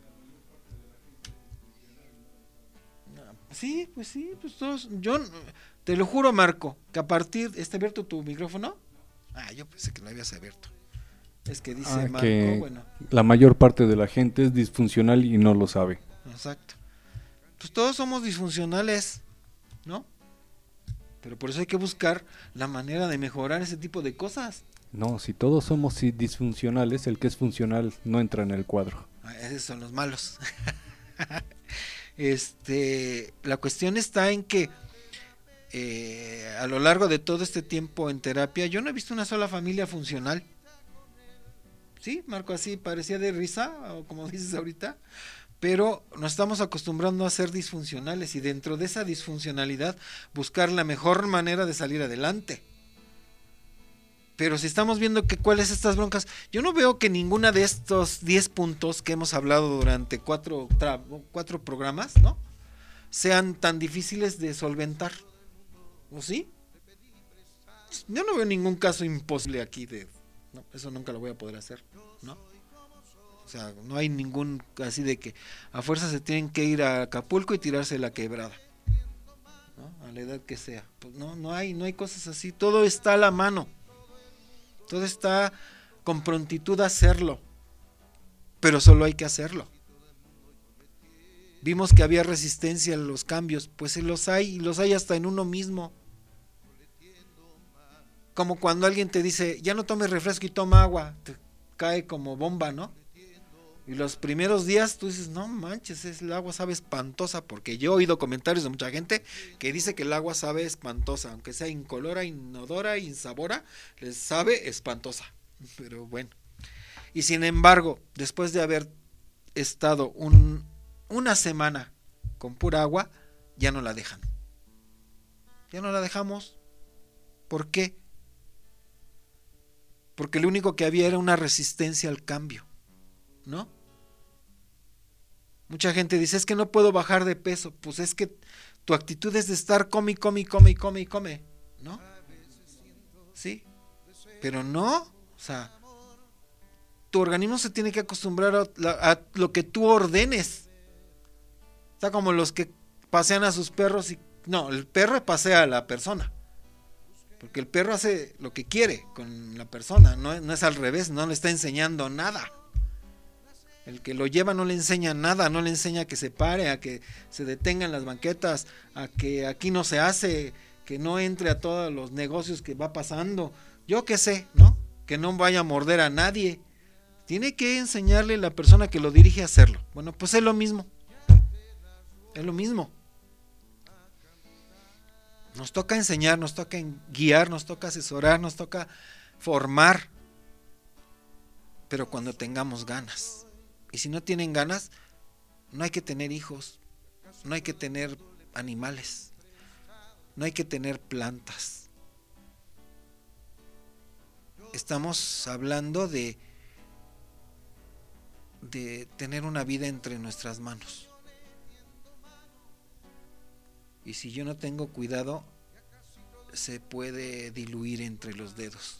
Sí, pues sí, pues todos. Yo te lo juro, Marco, que a partir. ¿Está abierto tu micrófono? Ah, yo pensé que lo habías abierto. Es que dice ah, Marco, que bueno. La mayor parte de la gente es disfuncional y no lo sabe. Exacto. Pues todos somos disfuncionales, ¿no? Pero por eso hay que buscar la manera de mejorar ese tipo de cosas. No, si todos somos disfuncionales, el que es funcional no entra en el cuadro. Ah, esos son los malos. Este, la cuestión está en que eh, a lo largo de todo este tiempo en terapia, yo no he visto una sola familia funcional. Sí, Marco, así parecía de risa, o como dices ahorita, pero nos estamos acostumbrando a ser disfuncionales y dentro de esa disfuncionalidad buscar la mejor manera de salir adelante. Pero si estamos viendo que cuáles estas broncas, yo no veo que ninguna de estos diez puntos que hemos hablado durante cuatro, tra- cuatro programas, ¿no?, sean tan difíciles de solventar. ¿O sí? Yo no veo ningún caso imposible aquí de, no, eso nunca lo voy a poder hacer, ¿no? O sea, no hay ningún así de que a fuerza se tienen que ir a Acapulco y tirarse la quebrada, ¿no?, a la edad que sea. Pues no, no hay, no hay cosas así, todo está a la mano. Todo está con prontitud a hacerlo, pero solo hay que hacerlo. Vimos que había resistencia a los cambios, pues se los hay, y los hay hasta en uno mismo. Como cuando alguien te dice, ya no tomes refresco y toma agua, te cae como bomba, ¿no? Y los primeros días tú dices, no manches, es, el agua sabe espantosa, porque yo he oído comentarios de mucha gente que dice que el agua sabe espantosa, aunque sea incolora, inodora, insabora, les sabe espantosa. Pero bueno. Y sin embargo, después de haber estado un, una semana con pura agua, ya no la dejan. Ya no la dejamos. ¿Por qué? Porque lo único que había era una resistencia al cambio, ¿no? Mucha gente dice, es que no puedo bajar de peso. Pues es que tu actitud es de estar come, come, come, come, come, ¿no? Sí, pero no, o sea, tu organismo se tiene que acostumbrar a, a lo que tú ordenes. Está como los que pasean a sus perros y... No, el perro pasea a la persona, porque el perro hace lo que quiere con la persona, no, no es al revés, no le está enseñando nada. El que lo lleva no le enseña nada, no le enseña a que se pare, a que se detenga en las banquetas, a que aquí no se hace, que no entre a todos los negocios que va pasando, yo qué sé, ¿no? Que no vaya a morder a nadie. Tiene que enseñarle la persona que lo dirige a hacerlo. Bueno, pues es lo mismo. Es lo mismo. Nos toca enseñar, nos toca guiar, nos toca asesorar, nos toca formar. Pero cuando tengamos ganas. Y si no tienen ganas, no hay que tener hijos, no hay que tener animales, no hay que tener plantas. Estamos hablando de, de tener una vida entre nuestras manos. Y si yo no tengo cuidado, se puede diluir entre los dedos.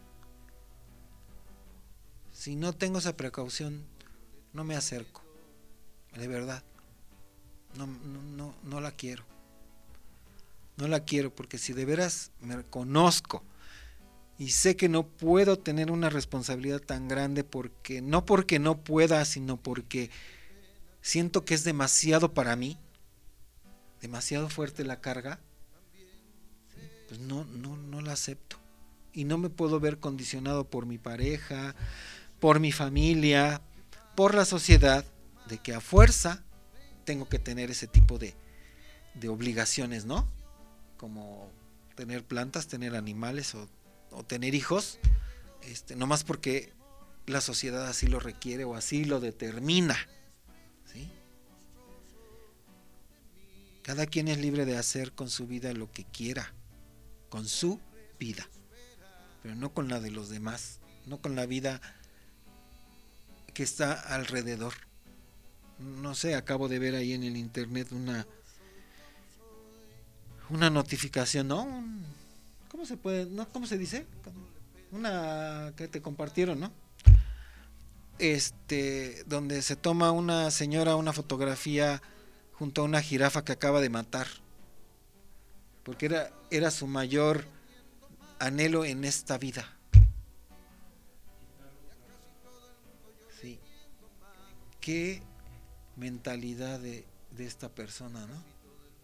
Si no tengo esa precaución, no me acerco, de verdad. No, no, no, no la quiero. No la quiero porque si de veras me conozco y sé que no puedo tener una responsabilidad tan grande, porque no porque no pueda, sino porque siento que es demasiado para mí, demasiado fuerte la carga, pues no, no, no la acepto. Y no me puedo ver condicionado por mi pareja, por mi familia, por la sociedad, de que a fuerza tengo que tener ese tipo de, de obligaciones, ¿no? Como tener plantas, tener animales o, o tener hijos, este, nomás porque la sociedad así lo requiere o así lo determina, ¿sí? Cada quien es libre de hacer con su vida lo que quiera, con su vida, pero no con la de los demás, no con la vida que está alrededor. No sé, acabo de ver ahí en el internet una una notificación, ¿no? Un, ¿Cómo se puede? ¿No? ¿Cómo se dice? Una que te compartieron, ¿no? Este, donde se toma una señora una fotografía junto a una jirafa que acaba de matar, porque era, era su mayor anhelo en esta vida. Sí. Qué mentalidad de, de esta persona, ¿no?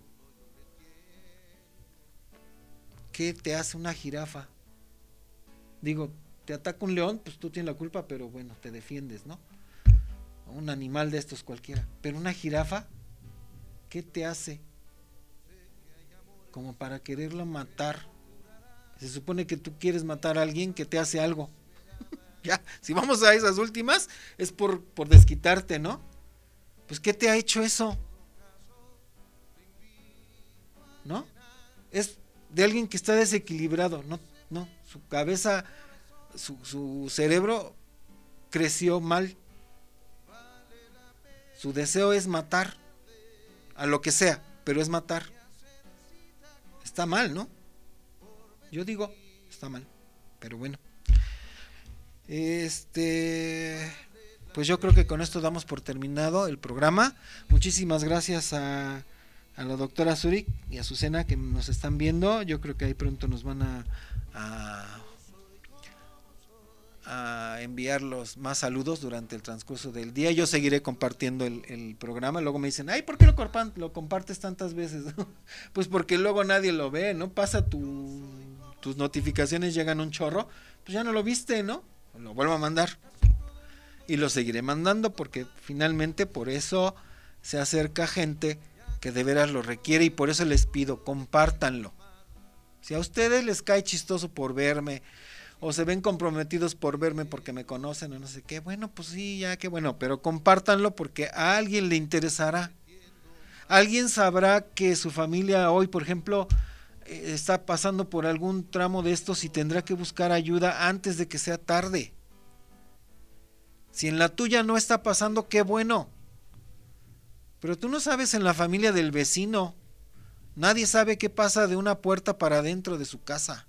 ¿Qué te hace una jirafa? Digo, te ataca un león, pues tú tienes la culpa, pero bueno, te defiendes, ¿no? Un animal de estos cualquiera. Pero una jirafa, ¿qué te hace? Como para quererlo matar. Se supone que tú quieres matar a alguien que te hace algo. Ya, si vamos a esas últimas, es por, por desquitarte, ¿no? Pues ¿qué te ha hecho eso? ¿No? Es de alguien que está desequilibrado, no, no, su cabeza, su, su cerebro creció mal. Su deseo es matar a lo que sea, pero es matar. Está mal, ¿no? Yo digo, está mal, pero bueno. Este, pues yo creo que con esto damos por terminado el programa. Muchísimas gracias a a la doctora Zurich y a Azucena que nos están viendo. Yo creo que ahí pronto nos van a, a, a enviar los más saludos durante el transcurso del día. Yo seguiré compartiendo el, el programa. Luego me dicen, ay, ¿por qué lo, compa- lo compartes tantas veces? Pues porque luego nadie lo ve, ¿no? Pasa tu, tus notificaciones, llegan un chorro, pues ya no lo viste, ¿no? Lo vuelvo a mandar. Y lo seguiré mandando porque finalmente por eso se acerca gente que de veras lo requiere, y por eso les pido, compártanlo. Si a ustedes les cae chistoso por verme, o se ven comprometidos por verme porque me conocen o no sé qué, bueno, pues sí, ya qué bueno, pero compártanlo porque a alguien le interesará. Alguien sabrá que su familia hoy, por ejemplo, eh, está pasando por algún tramo de estos y tendrá que buscar ayuda antes de que sea tarde. Si en la tuya no está pasando, qué bueno. Pero tú no sabes en la familia del vecino. Nadie sabe qué pasa de una puerta para adentro de su casa.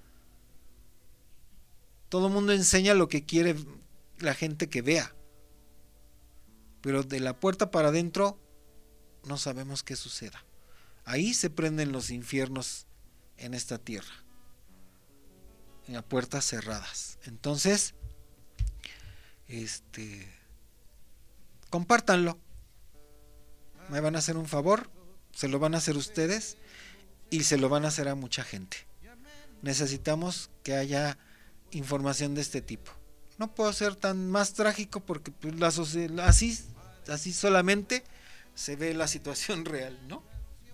Todo el mundo enseña lo que quiere la gente que vea. Pero de la puerta para adentro no sabemos qué suceda. Ahí se prenden los infiernos en esta tierra. En las puertas cerradas. Entonces, este, compártanlo. Me van a hacer un favor, se lo van a hacer ustedes y se lo van a hacer a mucha gente. Necesitamos que haya información de este tipo. No puedo ser tan más trágico porque pues, la sociedad, así, así solamente se ve la situación real, ¿no?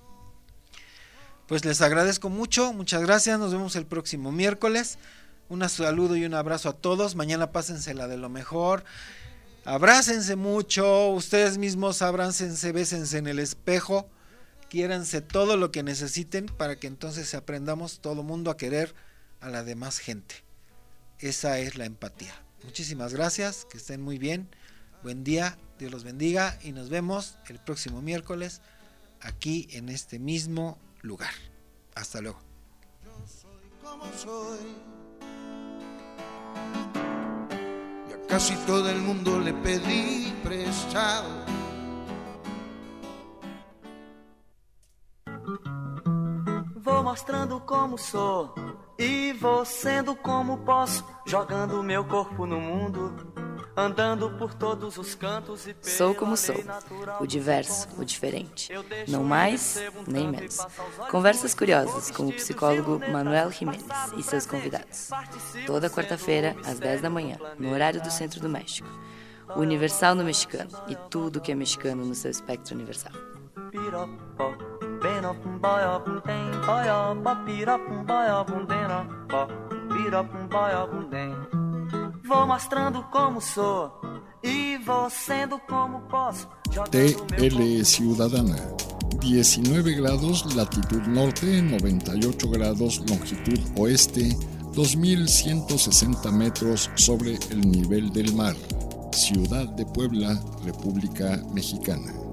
Pues les agradezco mucho, muchas gracias, nos vemos el próximo miércoles. Un saludo y un abrazo a todos, mañana pásensela de lo mejor. Abrácense mucho, ustedes mismos abrácense, bésense en el espejo, quiéranse todo lo que necesiten para que entonces aprendamos todo mundo a querer a la demás gente. Esa es la empatía. Muchísimas gracias, que estén muy bien, buen día, Dios los bendiga y nos vemos el próximo miércoles aquí en este mismo lugar. Hasta luego. como soy. Y a casi todo el mundo le pedí prestado. Vou mostrando como sou e vou sendo como posso, jogando meu corpo no mundo, andando por todos os cantos e Sou como sou, o diverso, o diferente, não mais nem menos. Conversas curiosas com o psicólogo Manuel Jiménez e seus convidados. Toda quarta-feira, às dez da manhã, no horário do Centro do México. O Universal no mexicano e tudo que é mexicano no seu espectro universal. Vou mostrando como sou e vou sendo como posso. T L Ciudadana, diecinueve grados latitud norte, noventa y ocho grados longitud oeste, dos mil ciento sesenta metros sobre el nivel del mar. Ciudad de Puebla, República Mexicana.